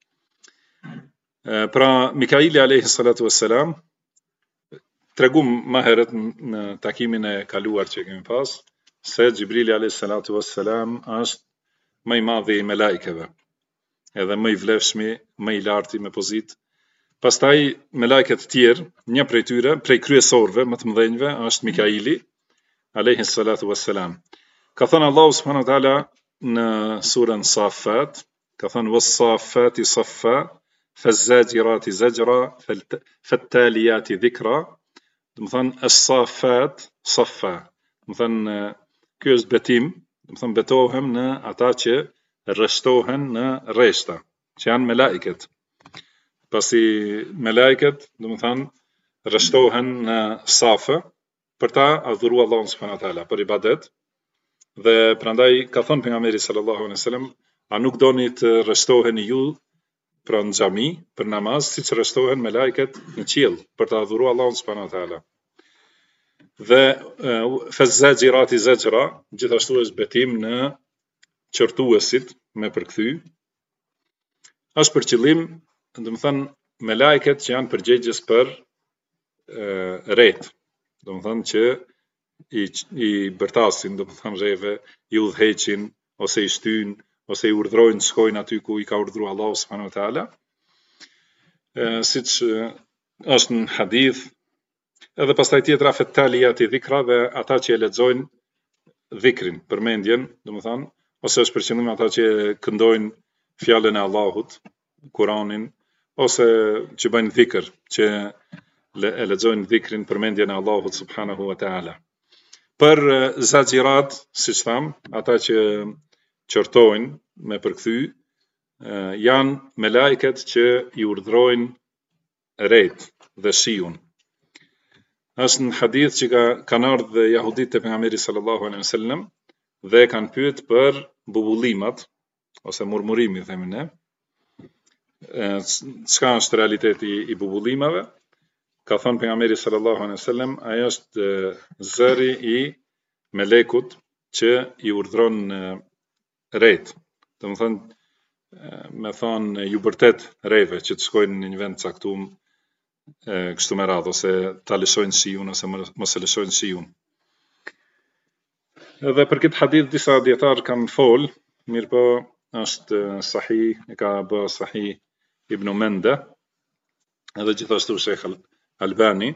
Pra Mikaili alayhi salatu wassalam tregum më herët në takimin e kaluar që kemi pas se Xhibrili alayhi salatu wassalam është më i madhi i melajkeve, edhe më i vlefshmi, më i larti me pozitë. Pastaj melajket të tjerë, një prej tyre, prej kryesorëve më të mëdhenjve është Mikaili alayhi salatu wassalam. Ka thënë Allahu subhanahu wa taala në surën Safat, ka thënë was-saffati saffa faz-zajirati zajra fat-taliyati dhikra. Do të thënë as-saffat saffa. Do të thënë ky është betim, do të thënë betohem në ata që rreshtohen në rreshta, që janë melajket. Pasi melajket, do të thënë rreshtohen në safe për ta adhuruar Allahun subhanahu wa taala për ibadet. Dhe prandaj ka thënë pejgamberi sallallahu alaihi wasallam, a nuk doni të rreshtoheni ju pra në xhami për namaz siç rreshtohen melajket në qiell për të adhuruar Allahun subhanahu wa taala. Dhe faz-zajirati zajra gjithashtu është betim në qortuesit me përkthy. Është për qëllim, do të thënë melajket që janë përgjegjës për ret. Do të thënë që i bërtasin, do të thënë rreve, i udhëheqin ose i shtyn ose i urdhrojnë të shkojnë aty ku i ka urdhëruar Allahu subhanahu wa taala. Siç është në hadith, edhe pastaj tjetra fetaliyati dhikra dhe ata që e lexojnë dhikrin, përmendjen, do të thënë, ose është për qëllim ata që këndojnë fjalën e Allahut, Kur'anin, ose që bëjnë dhikr, që e lexojnë dhikrin përmendjen e Allahut subhanahu wa ta'ala. Për zaxirat, siç tham, ata që qortojnë me përkthy, janë me lajket që i urdhrojnë rejt dhe shiun. Është në hadith që kanë ardhur jahudit të pejgamberit sallallahu alaihi wasallam dhe kanë pyet për bubullimat ose murmurimi, themi ne. Çka është realiteti i bubullimave? Ka thënë pejgamberi sallallahu alaihi wasallam, ai është zëri i melekut që i urdhron rejt. Domethënë me thonë ju bërtet rejve që të shkojnë në një vend caktuar kështu me radhë, ose ta lëshojnë shiun ose mos e lëshojnë shiun. Edhe për këtë hadith disa dietar kanë fol, mirëpo është sahih, e ka bë sahih Ibn Mende, edhe gjithashtu Sheikh Albani.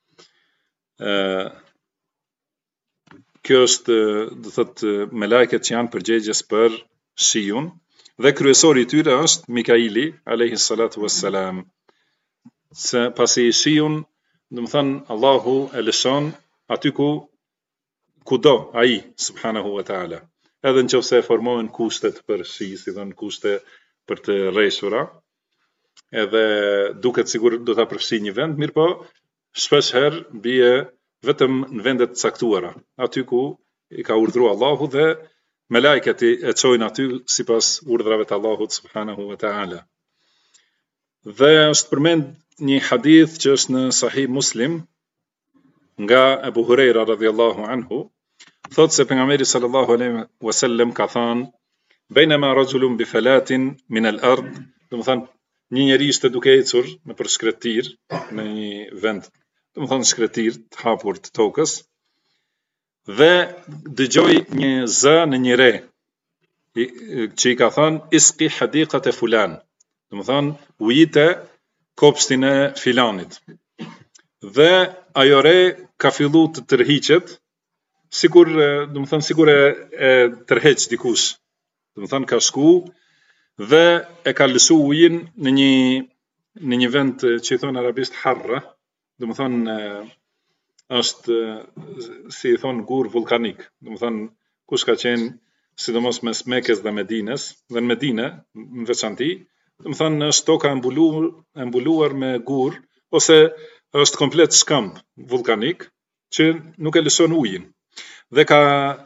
Kjo është, do thotë, me lajket që janë përgjegjës për shiun, dhe kryesori i tyre është Mikaili alayhi salatu wassalam. Se pasi shiun, do të thënë Allahu e lëshon aty kudo ai subhanahu wa ta'ala. Edhe nëse formohen kushtet për shi, si thon kushte për të rreshura, edhe duket sigur do ta përfshi një vend, mirë po shpesh herë bie vetëm në vendet të caktuara, aty ku i ka urdhëruar Allahu dhe me lajket e çojnë aty sipas urdhrave të Allahut subhanahu wa ta'ala. Dhe është përmend një hadith që është në Sahih Muslim nga Abu Huraira radhiyallahu anhu, thotë se pejgamberi sallallahu alaihi wasallam ka thënë: "Bainama rajulun bi falatin min al-ard", do të thonë një njeri ishte duke ecur nëpër shkretir në një vend, do të thonë shkretir të hapur të tokës, dhe dëgjoi një zë në një re që i ka thënë: "Isqi hadiqat e fulan", do të thonë ujite kopshtin e filanit. Dhe ajo re ka fillu të tërhiqet, sikur, do të thonë sikur e tërheq dikush. Do të thonë ka shku dhe e ka lësu ujin në një vend që i thonë arabisht harra, do të thonë është si i thonë gur vulkanik. Do të thonë kush ka qenë sidomos mes Mekës dhe Medinës, dhe në Medinë në veçanti, do të thonë është toka e mbuluar me gur, ose është komplet shkëmb vulkanik që nuk e lëshon ujin. Dhe ka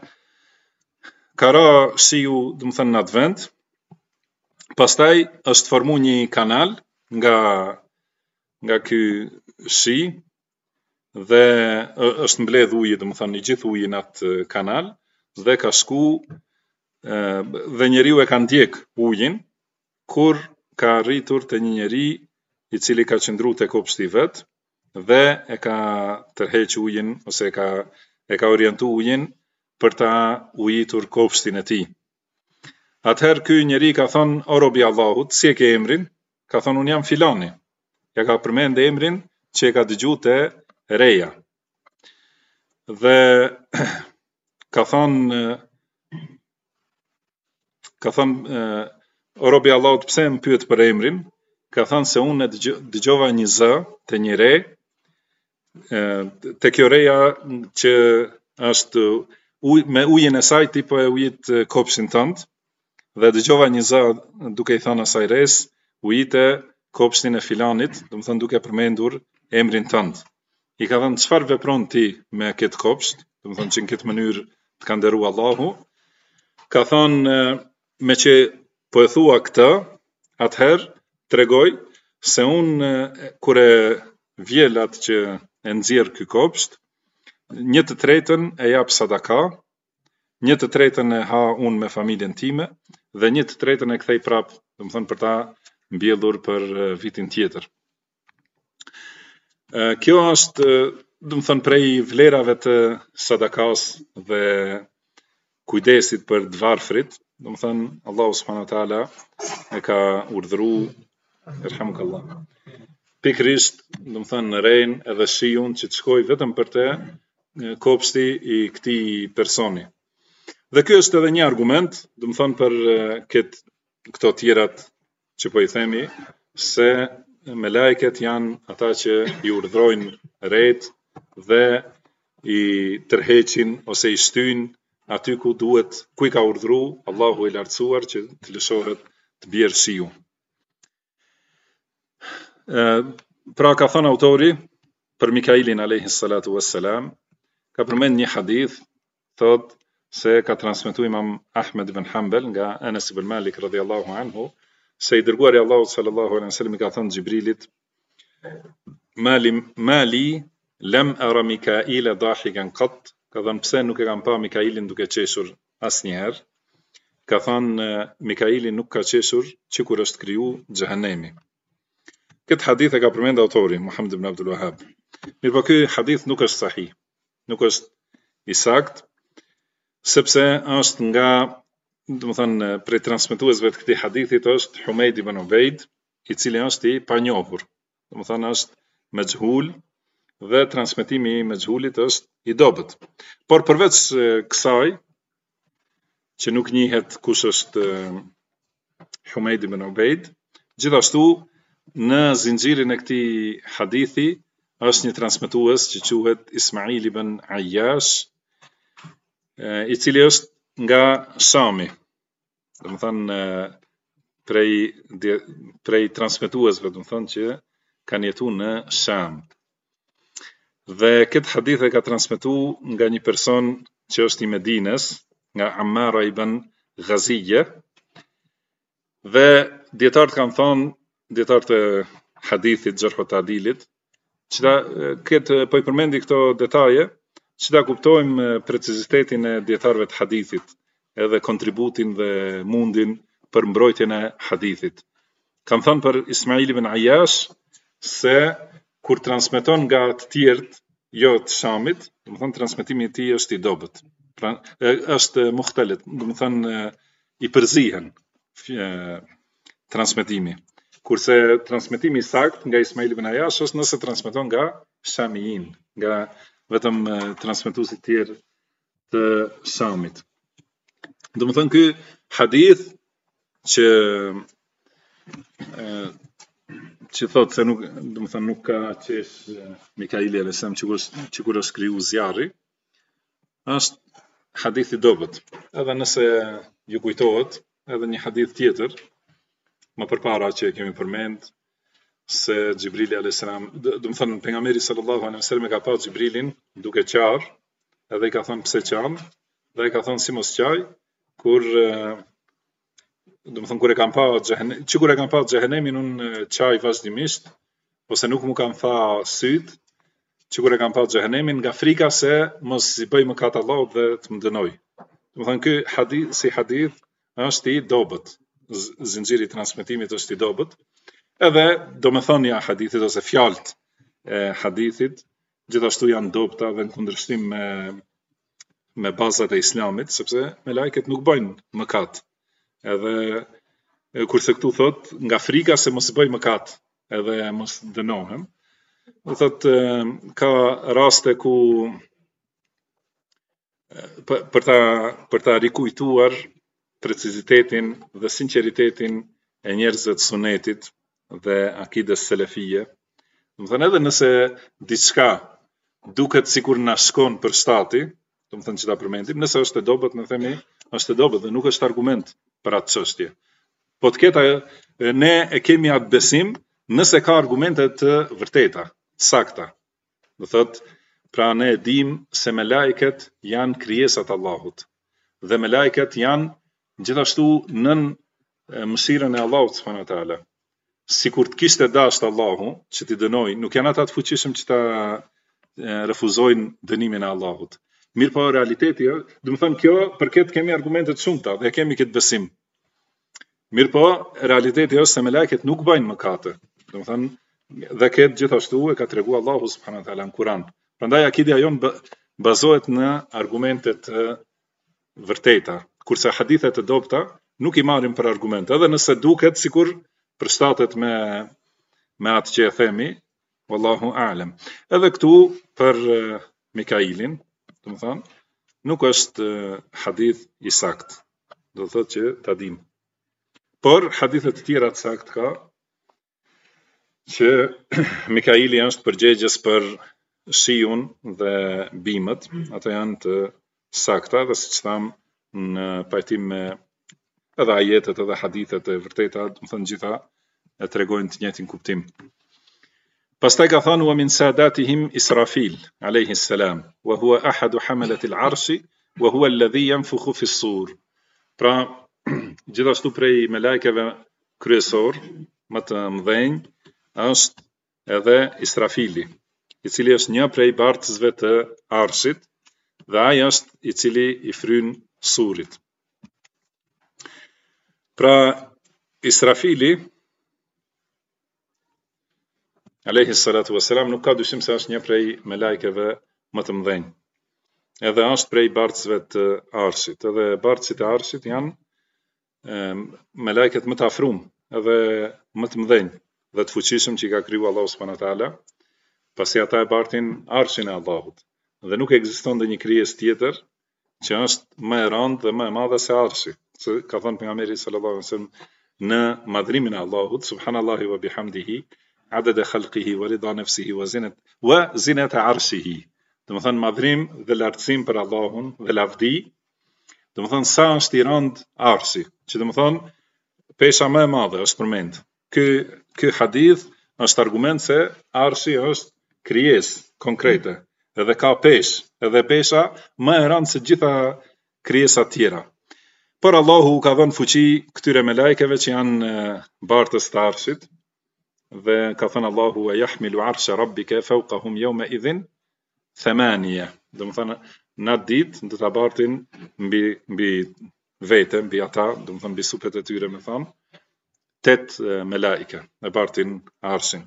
ra shiu, do të thonë në atë vend. Pastaj është formu një kanal nga ky shi dhe është mbledh uji, do të thonë i gjithë uji në atë kanal, dhe ka shku dhe njeriu e ka ndjek ujin kur ka arritur te një njeri i cili ka qëndruar te kopshti i vet dhe e ka tërheq ujin ose e ka orientu ujin për ta ujitur kopshtin e tij. Atëherë ky njeri ka thonë: "O robi i Allahut, si e ke emrin?" Ka thonë: "Un jam filani." Ja ka përmend emrin që e ka dëgjuar te reja. Dhe ka thonë: "O robi i Allahut, pse më pyet për emrin?" Ka thënë se unë dëgjova një zë te një re, te kjo reja që është me ujin e saj ti po e ujit kopshtin tënd, dhe dëgjova një zë duke i thënë asaj res: "Ujite kopshtin e filanit", do të thënë duke përmendur emrin tënd. I ka thënë: "Çfarë vepron ti me këtë kopsht?", do të thënë që në këtë mënyrë të ka nderuar Allahu. Ka thënë: "Me që po e thua këtë, atëherë tregoj se unë kur e vjel atë që e nxjerr ky kopsht, 1/3 e jap sadaka, 1/3 e ha unë me familjen time dhe 1/3 e kthej prap, do të thonë për ta mbjellur për vitin tjetër." Kjo është, do të thonë, prej vlerave të sadakas dhe kujdesit për të varfrit. Do të thonë Allahu subhanahu wa taala e ka urdhëruar, irhamukallah, pikrisht, do të thonë në rejn edhe shiun që të shkoj vetëm për te kopshti i këtij personi. Dhe ky është edhe një argument, do të thonë për këto tjerat që po i themi se me lajket janë ata që i urdhrojnë rejt dhe i tërheqin ose i shtyjnë aty ku duhet, ku i ka urdhru Allahu i lartësuar që të lëshohet të bjerë shiu. Pra ka thënë autori për Mikailin alayhi salatu wassalam, ka përmend një hadith, thot se ka transmetuar Imam Ahmed ibn Hanbal nga Anas ibn Malik radhiyallahu anhu, se i dërguari Allahu sallallahu alaihi wasallam ka thënë Xhibrilit, mali lam ara Mikaila dahikan qat, ka thënë pse nuk e kam pa Mikailin duke qeshur asnjëherë. Ka thënë Mikaili nuk ka qeshur që kur është kriju xhehenemi. Këtë hadith e ka përmend autori Muhammad ibn Abdul Wahhab. Mirë, po ky hadith nuk është sahih, nuk është i sakt, sepse është nga, do të thënë, prej transmetuesve të këtij hadithi është Humeid ibn Ubaid, i cili është i panjohur. Do të thënë është majhul dhe transmetimi i majhulit është i dobët. Por përveç kësaj, që nuk njihet kush është Humeid ibn Ubaid, gjithashtu në zinxhirin e këtij hadithi është një transmetues që quhet Ismail ibn Ayyash, i cili është nga Shami. Do të thënë prej transmetuesve, do të thënë që kanë jetuar në Sham. Dhe këtë hadith e ka transmetuar nga një person që është i Medines, nga Ammar ibn Ghaziya, dhe dietarët kanë thënë, dietarët e hadithit Jarh wa Ta'dilit, që këtë po i përmendi këto detaje, që ta kuptojmë precizitetin e dietarëve të hadithit, edhe kontributin dhe mundin për mbrojtjen e hadithit. Kanë thënë për Ismail ibn Ayyash se kur transmeton nga të tjerët jo të Shamit, do të thënë transmetimi i tij është i dobët. Pra është mukhtalit, do të thënë i përzihen transmetimi. Kurse transmetimi i sakt nga Ismail ibn Ayyash është nëse transmeton nga Shamiin, nga vetëm transmetuesit të tjerë të Shamit. Do të thënë ky hadith që thotë se nuk, do të thënë nuk ka qesh Mikaili alayhis salam që kur është kriju zjarri, është hadith i dobët. Edhe nëse ju kujtohet edhe një hadith tjetër më përpara që kemi përmend se Xhibrili alayhis salam, do të thënë pejgamberi sallallahu alaihi wasallam e ka pasur Xhibrilin duke qarë, edhe i ka thënë pse qan, dhe i ka thënë si mos qaj, kur do të thënë kur e kam pa xhehenemin unë qaj vazhdimisht, ose nuk mu kam tha syt, që kur e kam pa xhehenemin nga frika se mos i bëj mëkat Allahut dhe të më dënoj. Do të thënë ky hadith si hadith është i dobët. Zinxhiri i transmetimit është i dobët. Edhe domethënia e hadithit ose fjalët e hadithit gjithashtu janë dobta dhe në kundërshtim me bazat e Islamit, sepse me lajket nuk bëjnë mëkat. Edhe kurse këtu thot nga frika se mos bëj mëkat edhe mos dënohem. Do thot ka raste ku për ta rikujtuar precizitetin dhe sinqeritetin e njerëzve të sunetit dhe akides selefie. Do thënë edhe nëse diçka duket sikur na shkon për shtati, do të thënë që ta përmendim, nëse është e dobët, ne themi është e dobët dhe nuk është argument për atë çështje. Po të ketë ne e kemi atë besim nëse ka argumente të vërteta, sakta. Do thotë, pra ne e dim se me lajket janë krijesat Allahut dhe me lajket janë gjithashtu nën mëshirën e Allahut subhanahu wa taala. Sikur të kishte dashur Allahu që t'i dënoj, nuk janë ata të fuqishëm që ta refuzojnë dënimin e Allahut. Mirë po realiteti, do të thënë kjo përket kemi argumente të shumta dhe kemi këtë besim. Mirë po realiteti është se me lajket nuk bëjnë mëkate. Do të thënë dhe këtë gjithashtu e ka treguar Allahu subhanahu wa taala në Kur'an. Prandaj akidia jon bazohet në argumente të vërteta, kurse hadithet e dobta nuk i marrim për argumente, edhe nëse duket sikur përshtatet me atë që e themi, wallahu a'lam. Edhe këtu për Mikailin, do të thënë, nuk është hadith i sakt. Do thotë që ta dim. Por hadithet të tjera të sakt ka që Mikaili është përgjegjës për shiun dhe bimët, ato janë të sakta dhe siç tham në pajtim me edhe ajetet edhe hadithet e vërteta, do të thënë gjitha e tregojnë të njëjtin kuptim. Pastaj ka thënë wa min sadatihim Israfil alayhi salam wa huwa ahadu hamalat al-arsh wa huwa alladhi yanfukhu fi as-sur. Pra gjithashtu prej melajkeve kryesor më të mëdhenj është edhe Israfili, i cili është një prej bartësve të arshit dhe ai është i cili i fryn surit. Pra Israfili alayhi salatu wassalam nuk ka dyshim se është një prej melajkeve më të mëdhenj. Edhe është prej bartësve të arshit. Edhe bartësit e arshit janë melajket më të afrum, edhe më të mëdhenj dhe të fuqishëm që i ka kriju Allahu subhanahu wa taala, pasi ata e bartin arshin e Allahut. Dhe nuk ekziston ndonjë krijesë tjetër që është më e rëndë dhe më e madhe se arshi. Se ka thënë pejgamberi sallallahu alaihi wasallam në madhrimin e Allahut, subhanallahi wa bihamdihi, adada khalqihi wa rida nafsihi wa zinata arshihi. Do të thënë madhrim dhe lartësim për Allahun dhe lavdi. Do të thënë sa është i rënd arshi, që do të thënë pesha më e madhe është përmend. Ky hadith është argument se arshi është krijesë konkrete, edhe ka peshë, edhe pesha më e rënd se gjitha krijesat tjera. Por Allahu ka dhënë fuqi këtyre melajkeve që janë bartës të arshit, dhe ka thënë Allahu wa yahmilu arsha rabbika fawqahum yawma idhin thamaniya. Do të thënë në atë ditë do ta bartin mbi vete, mbi ata, do të thënë mbi supet e tyre, më thënë 8 melajke e bartin arshin.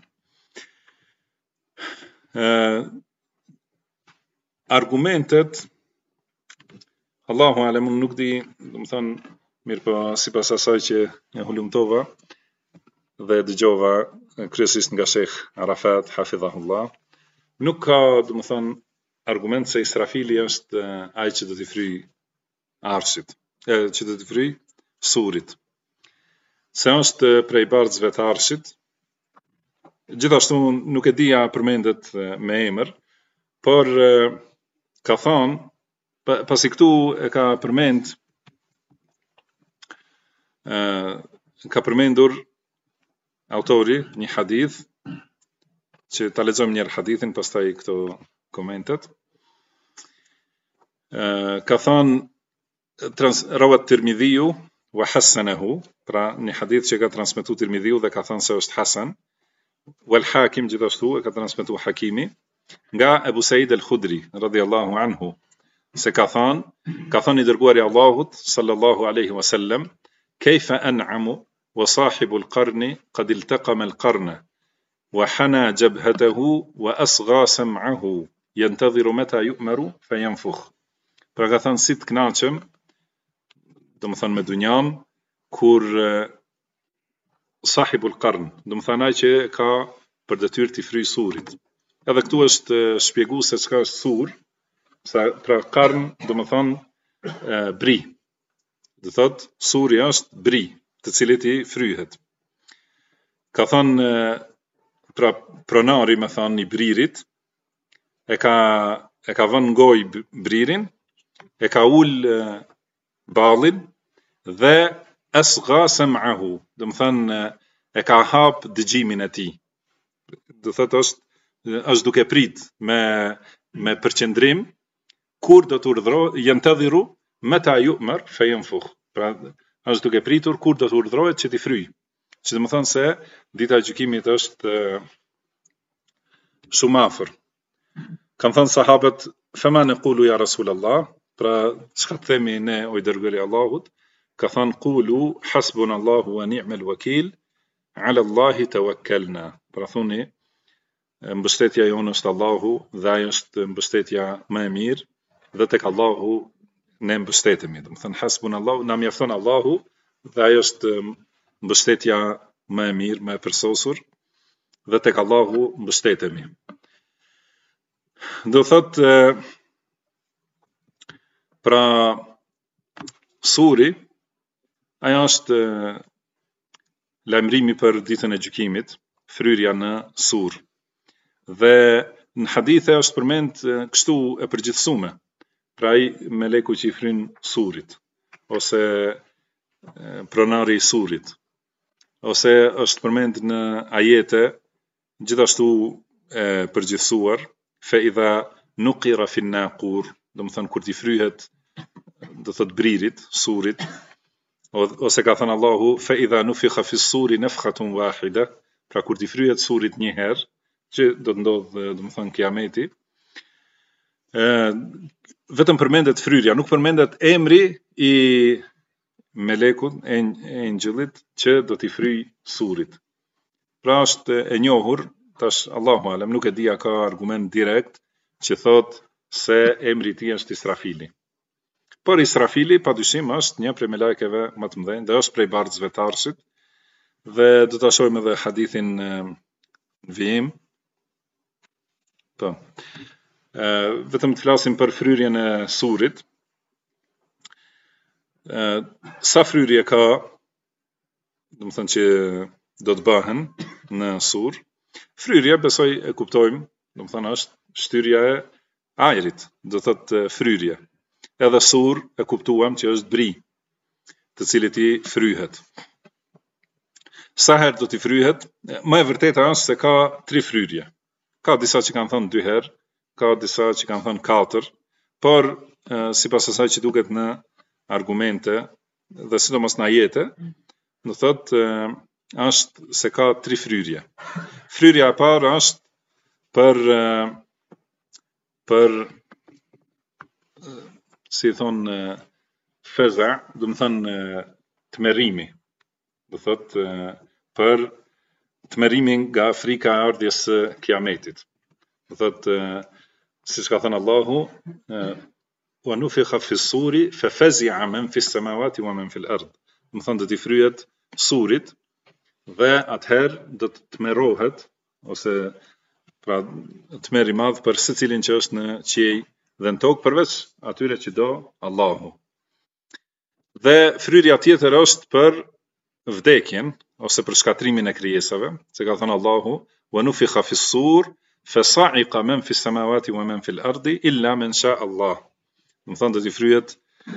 Argumentet Allahu alem nuk di, do të thënë mirë, po sipas asaj që e hulumtova dhe dëgjova kryesisht nga Sheikh Arafat hafidhahullah, nuk ka, do të thënë, argument se Israfili është ai që do t'i fryj arshit, që do t'i fryj surit. Se është prej bartësve të arshit. Gjithashtu nuk e dija përmendet me emër, por ka thonë, pasi këtu e ka përmendur autori një hadith, që ta lexojmë një hadithin, pastaj këto komentet. Ka thonë rawat Tirmidhiu wa hasanahu, pra një hadith që ka transmetuar Tirmidhiu dhe ka thënë se është hasan, wal Hakim gjithashtu e ka transmetuar Hakimi nga Abu Said al-Khudri radhiyallahu anhu, se ka thënë i dërguari i Allahut sallallahu alaihi wasallam, kayfa an'amu wa sahibu al-qarni qad iltaqama al-qarna wa hana jabhatahu wa asgha sam'ahu yantadhiru mata yu'maru fayanfukh. Pra ka thënë si të kënaqem, do të thënë me dunjan, kur sahibul qarn, do të thënë ai që ka për detyrë të fryj surit. Edhe këtu është shpjeguar se çka është sur, pra qarn do të thënë bri. Do thotë suri është bri, të cilit i fryhet. Ka thënë pra pronari, më thënë, i bririt e ka vënë ngoj bririn, e ka ul ballin dhe asgha sam'ahu, do të thënë e ka hap dëgjimin e tij. Do thotë është duke prit me përqendrim kur do të urdhërohet, yantadhiru mata yu'mar fayanfukh. Pra është duke pritur kur do të urdhërohet që t'i fryj. Që do të thënë se dita e gjykimit është shumë afër. Kanë thënë sahabët, fema naqulu ya Rasulullah, pra çka themi ne o i dërguari i Allahut? Ka thënë qulu hasbunallahu wa ni'mal wakil, ala Allahi tawakkalna. Pra thoni mbështetja jonë është Allahu dhe ai është mbështetja më e mirë dhe tek Allahu ne mbështetemi. Do të thënë hasbunallahu, na mjafton Allahu dhe ai është mbështetja më e mirë, më e përsosur dhe tek Allahu mbështetemi. Do thotë Pra suri, ajo është lajmërimi për ditën e gjykimit, fryrja në sur. Dhe në hadithe është përmend kështu e përgjithësume, pra ai meleku që i fryn surit, ose pronari i surit, ose është përmend në ajete gjithashtu e përgjithësuar, fe idha nuqira fin naqur, do të thënë kur t'i fryhet, do thot bririt, surit, ose ka thënë Allahu fe idha nufikha fi suri nafkhatun wahida, pra kur t'i fryhet surit një herë, që do të ndodh, do të thënë kiameti, vetëm përmendet fryrja, nuk përmendet emri i melekut, engjëllit që do t'i fryj surit. Pra është e njohur, tash Allahu alem, nuk e dia ka argument direkt që thot se emri i tij është Israfili. Por Israfili padyshim është një prej melekeve më të mëdhenj dhe është prej bardhësve të Arshit, dhe do ta shohim edhe hadithin vijim. Po. Vetëm të flasim për fryrjen e surit. Sa fryrje ka, do të thënë që do të bëhen në sur. Fryrja besoj e kuptojmë, do të thënë është shtyrja e ajrit, do thotë fryrje. Edhe sur e kuptuam që është bri, të cilit i fryhet. Sa herë do t'i fryhet? Më e vërteta është se ka 3 fryrje. Ka disa që kanë thënë 2 herë, ka disa që kanë thënë 4, por sipas asaj që duket në argumente dhe sidomos në ajete, do thotë është se ka 3 fryrje. Fryrja e parë është për si thonë feza, do të thënë tmerrimi. Do thotë për tmerrimin nga frika e ardhjes së kiametit. Do thotë siç ka thënë Allahu, wa nufikha fi suri fa fazi'a man fi samawati wa man fi al-ard. Do thonë do t'i fryhet surit dhe atëherë do të tmerrohet, ose pra tmerr i madh për secilin që është në qiell dhe në tokë, përveç atyre që do Allahu. Dhe fryrja tjetër është për vdekjen, ose për shkatrimin e krijesave, se ka thënë Allahu, wa nufikha fi sur fa sa'iqa man fi samawati wa man fi al-ardi illa man sha Allah. Do thonë do t'i fryhet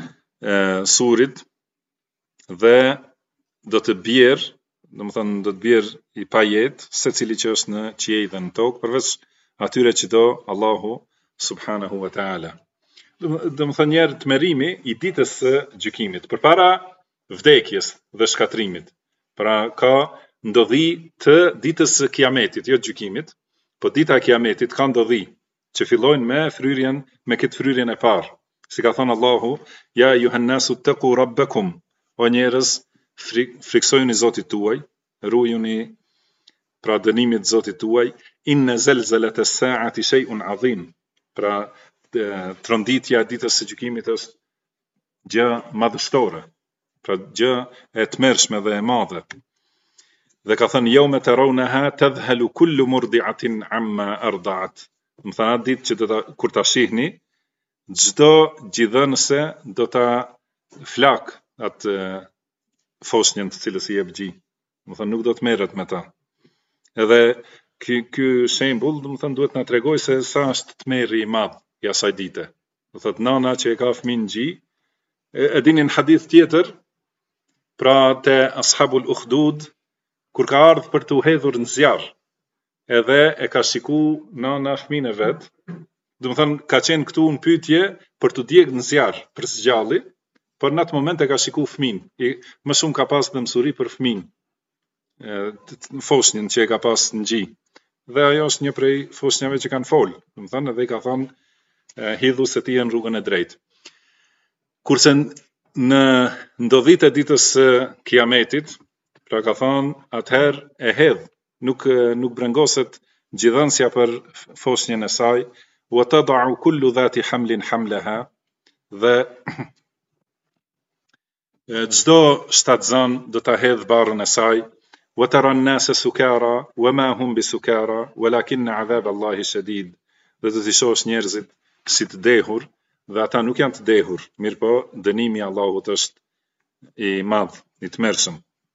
surit dhe do të bjerë, do thënë do të bjerë i pa jetë secili që është në qiell dhe në tokë, përveç atyre që do Allahu subhanahu wa ta'ala. Do të thënë njerë tmerrimi i ditës së gjykimit, përpara vdekjes dhe shkatrimit. Pra ka ndodhi të ditës së kiametit, jo gjykimit, po dita e kiametit ka ndodhi që fillojnë me këtë fryrjen e parë. Si ka thënë Allahu, ja ayyuhan nasu taqu rabbakum, o njerëz, friksojuni Zotit tuaj, rujuni pra dënimit Zotit tuaj, inna zalzalat as-sa'ati shay'un 'azim. Pra tronditja e ditës së gjykimit është gjë madhështore, pra gjë e tmerrshme dhe e madhe. Dhe ka thënë yawma tarawnaha tadhhalu kullu murdi'atin 'amma arda'at. Do të thënë ditë që kur ta shihni, çdo gjithënëse do ta flak atë foshnjën të cilës i jep gjë. Do thënë nuk do të merret me ta. Edhe ky shembull, do të thënë duhet na tregoj se sa është tmerri i madh i asaj dite. Do thotë nana që e ka fëmin gjë, e dini në hadith tjetër, pra te ashabul ukhdud, kur ka ardhur për të u hedhur në zjarr, edhe e ka shiku nana fëmin e vet, do të thënë ka qenë këtu në pyetje për të djegë në zjarr për zgjalli, por në atë moment e ka shiku fëmin. Më shumë ka pas dhe mësuri për fëmin, foshnjën që e ka pas në gjë. Dhe ajo është një prej foshnjave që kanë fol, do të thënë edhe i ka thënë hidhu se ti je në rrugën e drejtë. Kurse në ndodhit e ditës së kiametit, pra ka thënë atëherë e hedh, nuk brengoset gjithënsja për foshnjën e saj, wa tada'u kullu dhati hamlin hamlaha, dhe çdo shtatzan do ta hedh barrën e saj, wa tara an-nasa sukara wa ma hum bisukara walakin 'adhab Allahi shadid. Dhe do të shohësh njerëzit si të dehur, dhe ata nuk janë të dehur, mirë po dënimi i Allahut është i madh, i tmerrshëm.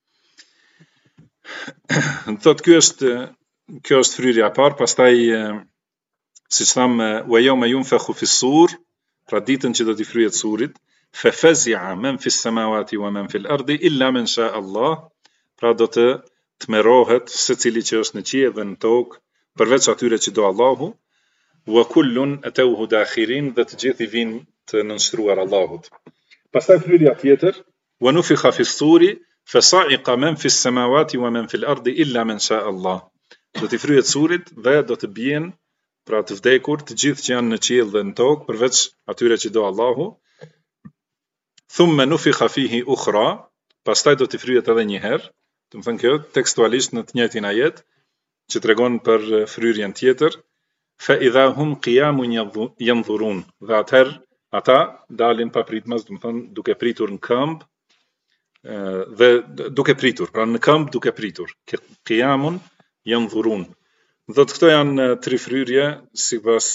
Thot kjo është fryrja e parë, pastaj siç thamë wa yawma yunfakhu fi s-sur, pra ditën që do t'i fryhet surit, fa fazi'a man fi s-samawati wa man fi l-ardi illa man sha Allah, pra do të tmerrohet secili që është në qiell dhe në tokë, përveç atyre që do Allahu, wa kullun atawhu dakhirin, dhe të gjithë i vinë të nënshtruar Allahut. Pastaj fryrja tjetër, wa nufikha fi s-suri fa sa'iqa man fi s-samawati wa man fi l-ardi illa man sha Allah. Do t'i fryhet surit dhe do të bien, pra të vdekur, të gjithë që janë në qiell dhe në tokë, përveç atyre që do Allahu. Thumma nufikha fihi ukhra, pastaj do t'i fryhet edhe një herë. Do të thënë kjo tekstualisht në të njëjtin ajet që tregon për fryrjen tjetër, fa idha hum qiyamun yanzurun, dhe atëherë ata dalin pa pritmas, do të thënë duke pritur në këmbë, dhe duke pritur, pra në këmbë duke pritur. Qiyamun yanzurun. Dhe këto janë tri fryrje sipas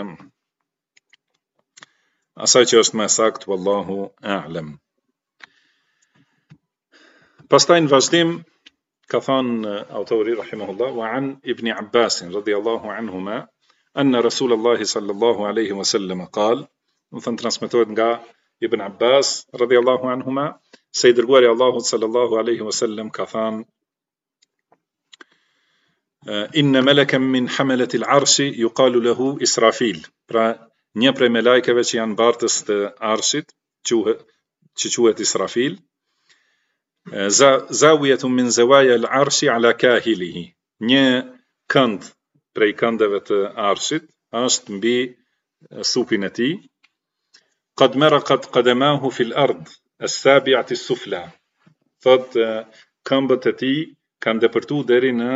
asaj që është më saktë, wallahu a'lam. Pastaj në vazhdim ka thënë autori rahimahullah, wa an ibn Abbas radhiyallahu anhuma anna Rasulullah sallallahu alaihi wasallam qal, do të transmetohet nga Ibn Abbas radhiyallahu anhuma se i dërguari Allahut sallallahu alaihi wasallam ka thënë, inna malakan min hamalati al-arshi yuqalu lahu Israfil, pra një prej me lajkeve që janë bartës të arshit, që quhet Israfil, zawiyatun min zawaya al-arshi ala kahilihi, një kënd prej këndeve të arshit është mbi supin e tij, qad maraqat qadamahu fi al-ard as-sabi'ati as-sufla, thot këmbët e tij kanë depërtuar deri në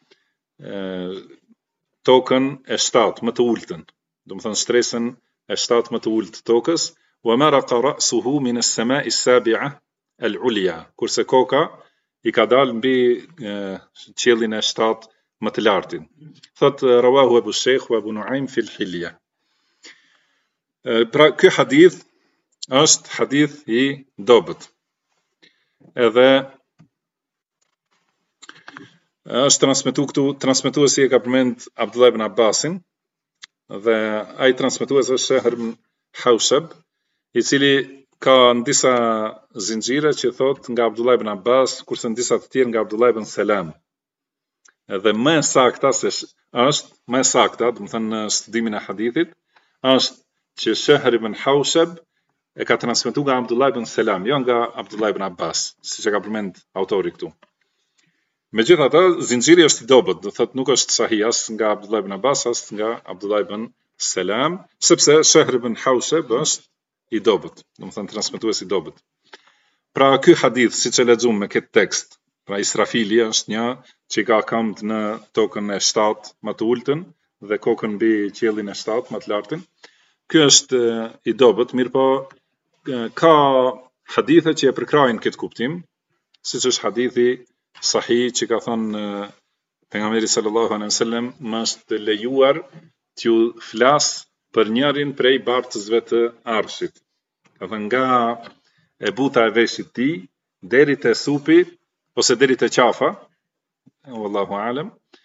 tokën e shtatë më të ultën, do të thënë stresën e shtatë më të ulët të tokës, wa maraqa ra'suhu min as-sama'i as-sabi'a al-ulya, kurse koka i ka dalë mbi qiellin e shtatë më të lartin. Thot rawahu Abu Sheikh wa Abu Nuaim fi al-Hilya. Pra ky hadith është hadith i dobët. Edhe është transmetuar këtu, transmetuesi e ka përmend Abdullah ibn Abbasin, dhe ai transmetues është Shahr ibn Hawshab, i cili ka në disa zinxhire që thot nga Abdullah ibn Abbas, kurse në disa të tjerë nga Abdullah ibn Salam. Dhe më sakta se është, më sakta, do të thënë në studimin e hadithit, është që Shahr ibn Hawshab e ka transmetuar nga Abdullah ibn Salam, jo nga Abdullah ibn Abbas, siç e ka përmend autori këtu. Megjithatë, zinxhiri është i dobët, do thotë nuk është sahih as nga Abdullah ibn Abbas as nga Abdullah ibn Salam, sepse Shahr ibn Hawshab është i dobët, do të thënë transmetues i dobët. Pra ky hadith, siç e lexuam me këtë tekst, pra Israfili është një që ka këmbë në tokën e shtatë më të ultën dhe kokën mbi qiellin e shtatë më të lartin. Ky është i dobët, mirëpo ka hadithe që e përkrajnë këtë kuptim, siç është hadithi sahih që ka thënë pejgamberi sallallahu alaihi wasallam, më është lejuar t'ju flas për njërin prej bartësve të arshit. Ka thënë nga e buta e veshit ti deri te supi ose deri te qafa, wallahu alem,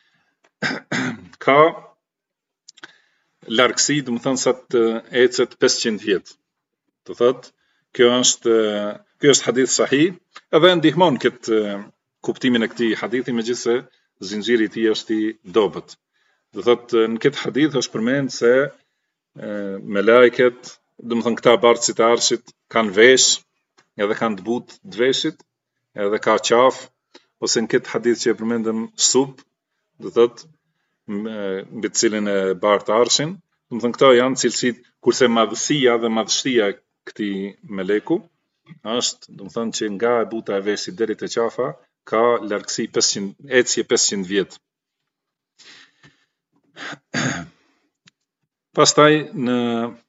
ka largësi, do të thënë sa të ecet 500 vjet. Do thotë kjo është hadith sahih, edhe ndihmon këtë kuptimin e këtij hadithi, megjithse zinxhiri i tij është i dobët. Do thotë në këtë hadith është përmend se me lajket, do të thënë këta bartësit e arshit kanë vesh, edhe kanë të butë të veshit, edhe ka qafë, ose në këtë hadith që e përmendëm sup, do thotë mbi të cilin e bartë arshin, do të thënë këto janë cilësit, kurse madhësia dhe madhështia e këtij meleku është, do të thënë që nga e buta e veshit deri te qafa ka largësi 500, ecje 500 vjet. Pastaj në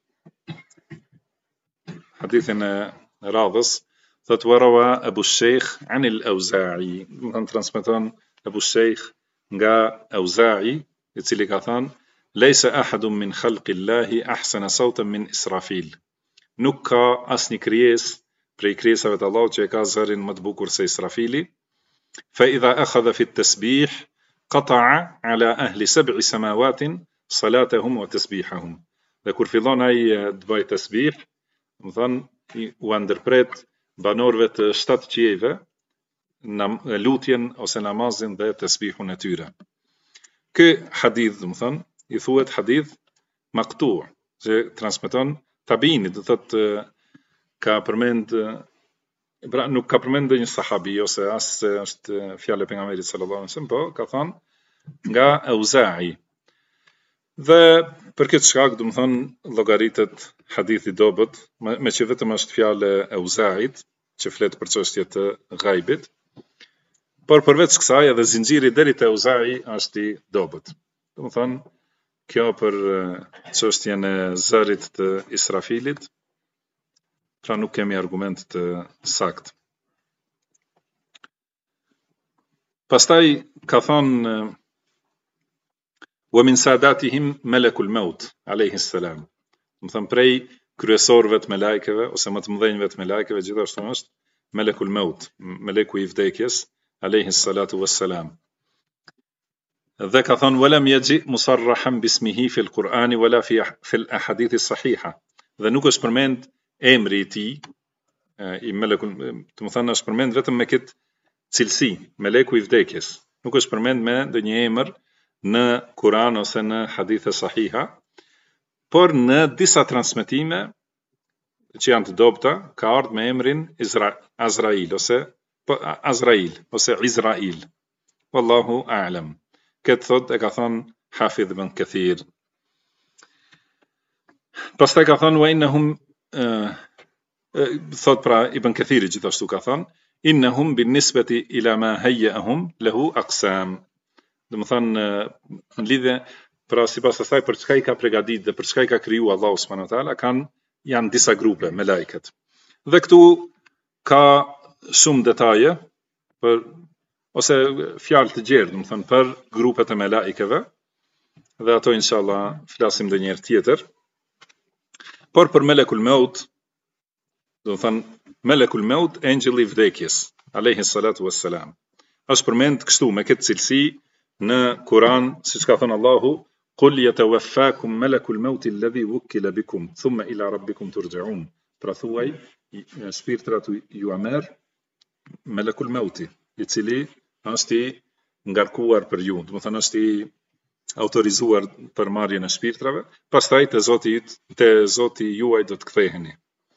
hadithin e radhës thot warawa Abu Sheikh an al-Auza'i, do të transmeton Abu Sheikh nga Auza'i, i cili ka thënë lejse ahadun min khalqillahi ahsana sautan min Israfil. Nuk ka asnjë krijesë prej krijesave të Allahut që e ka zërin më të bukur se Israfili. Fa idha akhadha fi at-tasbih qata'a ala ahli sab'i samawatin salatahum wa tasbihahum. Dhe kur fillon ai të bëj tasbih, do të thonë u ndërpret banorëve të 7 qiejve lutjen ose namazin dhe tasbihun e tyre. Ky hadith, do të thonë, i thuhet hadith maqtu', që transmeton tabiini, do thotë ka përmend, pra nuk ka përmend ndonjë sahabi ose as është fjalë e pejgamberit sallallahu alaihi wasallam, po ka thënë nga Auza'i. Dhe për këtë shkak, do të thonë, llogaritet hadithi dobët, me që vetëm është fjalë e Auza'it që flet për çështje të ghaibit, por përveç kësaj edhe zinxhiri deri te Auza'i është i dobët. Do të thonë, kjo për çështjen e zërit të Israfilit, pra nuk kemi argument të sakt. Pastaj ka thonë wa min sadatihim malakul maut alayhi salam. Do thonë prej kryesorëve të melekëve ose më të mëdhenjve të melekëve gjithashtu është malakul maut, meleku i vdekjes alayhi salatu wassalam. Dhe ka thonë walam yaji musarrahan bismihi fil Qur'ani wala fi fil ahadith as-sahiha. Dhe nuk është përmend emri i tij i melekul, do të thonë është përmend vetëm me këtë cilësi, meleku i vdekjes. Nuk është përmend me ndonjë emër në Kur'an ose në hadithe sahiha, por në disa transmetime që janë të dobta ka ardhur me emrin Azrail ose Izrail. Wallahu a'lam. Këtë thot e ka thonë Hafidh ibn Kathir. Pastaj ka thonë wa innahum, thot pra Ibn Kathiri gjithashtu ka thonë innahum bin nisbati ila ma hayya'ahum lahu aqsam. Do të thonë në lidhje pra sipas asaj për çka i ka përgatitur dhe për çka i ka kriju Allahu subhanahu wa taala janë disa grupe me lajket. Dhe këtu ka shumë detaje ose fjalë të gjerë, do të thonë për grupet e melaikeve, dhe ato inshallah flasim ndonjëherë tjetër. Por për melekul maut, do të thonë melekul maut, engjëlli i vdekjes, alayhi salatu wassalam. Është përmend kështu me këtë cilësi në Kur'an, siç ka thënë Allahu, qul yatawaffakum malakul maut alladhi wukkila bikum thumma ila rabbikum turja'un. Pra thuaj, shpirtrat ju merr melekul mauti, i cili është i ngarkuar për ju, do të thonë është i autorizuar për marrjen e shpirtrave, pastaj te Zoti juaj do të ktheheni.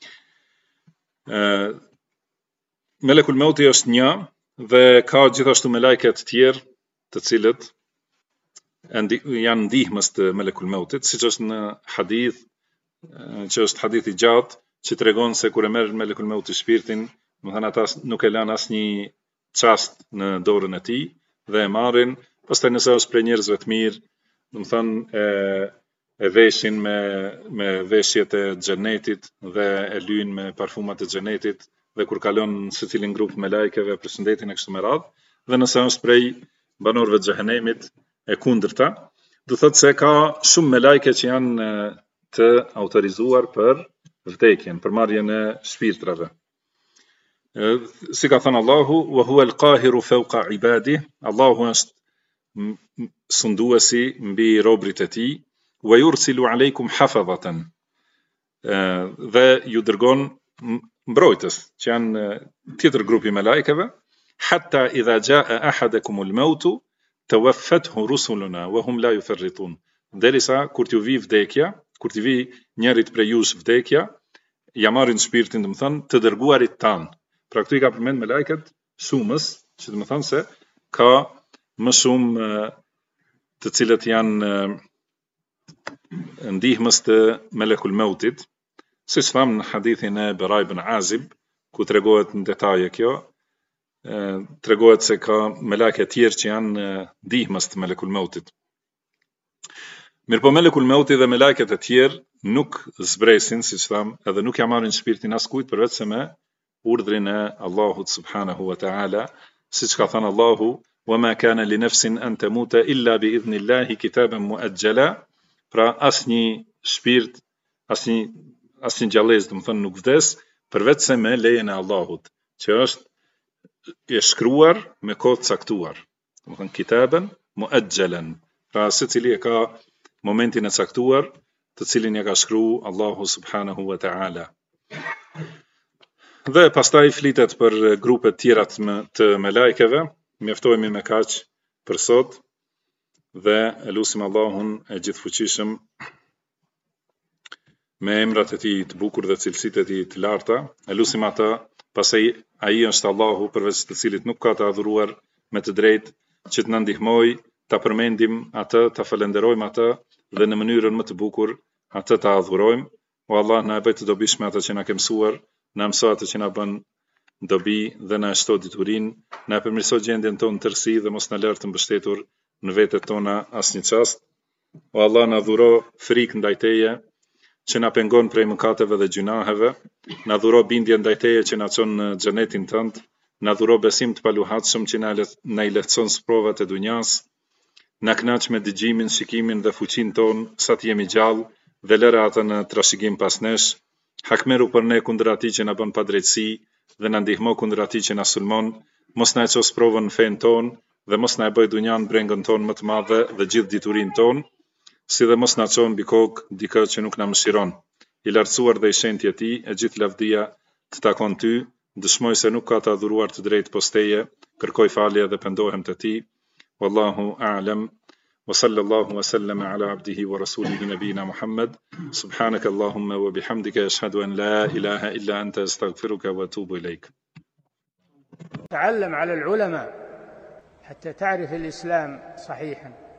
Melekul mauti është një dhe ka gjithashtu me lajket tjerë të cilët janë ndihmës të melekul mautit, siç është në hadith, që është hadith i gjatë, që tregon se kur e merr melekul mauti shpirtin, do të thonë ata nuk e lanë asnjë çast në dorën e tij dhe e marrin, pastaj nëse është për njerëzve të mirë, do të thonë e veshin me veshjet e xhenetit dhe e lyjnë me parfumat e xhenetit, dhe kur kalon secilin grup me lajkeve përshëndetin e kështu me radhë, dhe nëse është prej banorëve të xhehenemit e kundërta, do thotë se ka shumë me lajke që janë të autorizuar për vdekjen, për marrjen e shpirtrave. Si ka thënë Allahu, wa huwa al-qahiru fawqa ibadihi, Allahu është sunduesi mbi robrit e tij, wa yursilu alaykum hafadhatan, dhe ju dërgon mbrojtës, që janë tjetër grupi me lajkeve, hatta idha jaa ahadakum al-maut tawaffathu rusuluna wa hum la yufarritun. Derisa kur t'ju vi vdekja, kur t'i vi njerit prej jush vdekja, ja marrin shpirtin, do të thonë, të dërguarit tan. Pra këtu i ka përmend me lajket shumës, që do të thonë se ka më shumë të cilët janë ndihmës të melekul mautit, siç thamë në hadithin e Bara ibn Azib, ku tregohet në detaje kjo, tregohet se ka meleke tjerë që janë ndihmës të melekul mautit. Mirë po melekul mauti dhe meleket e tjerë nuk zbresin, siç thamë, edhe nuk ja marrin shpirtin askujt përveç se me urdhrin e Allahut subhanahu wa ta'ala, siç ka thënë Allahu, wa ma kana li nafsin an tamuta illa bi idhnillahi kitaban muajjala pra asnjë shpirt, asnjë gjallëz, do të thënë nuk vdes përveç se me lejen e Allahut, që është e shkruar me kohë caktuar. Do të thënë kitaben muajjalan, pra secili e ka momentin e caktuar, të cilin ja ka shkruar Allahu subhanahu wa ta'ala. Dhe pastaj flitet për grupet tjera të melajkeve. Mjaftohemi me kaq për sot dhe elusim Allahun e gjithfuqishëm me emrat e tij të bukur dhe cilësitë e tij të larta. Elusim atë, pastaj ai është Allahu përveç të cilit nuk ka të adhuruar me të drejtë, që të na ndihmojë ta përmendim atë, ta falenderojmë atë dhe në mënyrën më të bukur atë ta adhurojmë. O Allah, na e bëj të dobishme atë që na ke mësuar, na mëso atë që na bën dobi dhe na shto diturinë, na përmirëso gjendjen tonë në tërësi dhe mos na lër të mbështetur në vetet tona asnjë çast. O Allah, na dhuro frikë ndaj teje, që na pengon prej mëkateve dhe gjunaheve, na dhuro bindje ndaj teje që na çon në xhenetin tënd, na dhuro besim të paluhatshëm që na i lehtëson provat e dunjas, na kënaq me dëgjimin, shikimin dhe fuqinë tonë sa të jemi gjallë dhe lëre atë në trashëgim pas nesh. Hakmeru për ne kundër atij që na bën padrejtësi dhe na ndihmo kundër atij që na sulmon. Mos na e ços provën në fen tonë dhe mos na e bëj dunjan brengën tonë më të madhe dhe gjithë diturinë tonë, si dhe mos na çon mbi kokë dikë që nuk na mëshiron. I lartësuar dhe i shenjtë e tij, e gjithë lavdia të takon ty, dëshmoj se nuk ka të adhuruar të drejtë pos teje, kërkoj falje dhe pendohem te ti. Wallahu a'lam. Wa sallallahu wa sallama ala abdihi wa rasulihi nabina Muhammad. Subhanaka Allahumma wa bihamdika ashhadu an la ilaha illa anta astaghfiruka wa atubu ilayk. تعلم على العلماء حتى تعرف الإسلام صحيحا.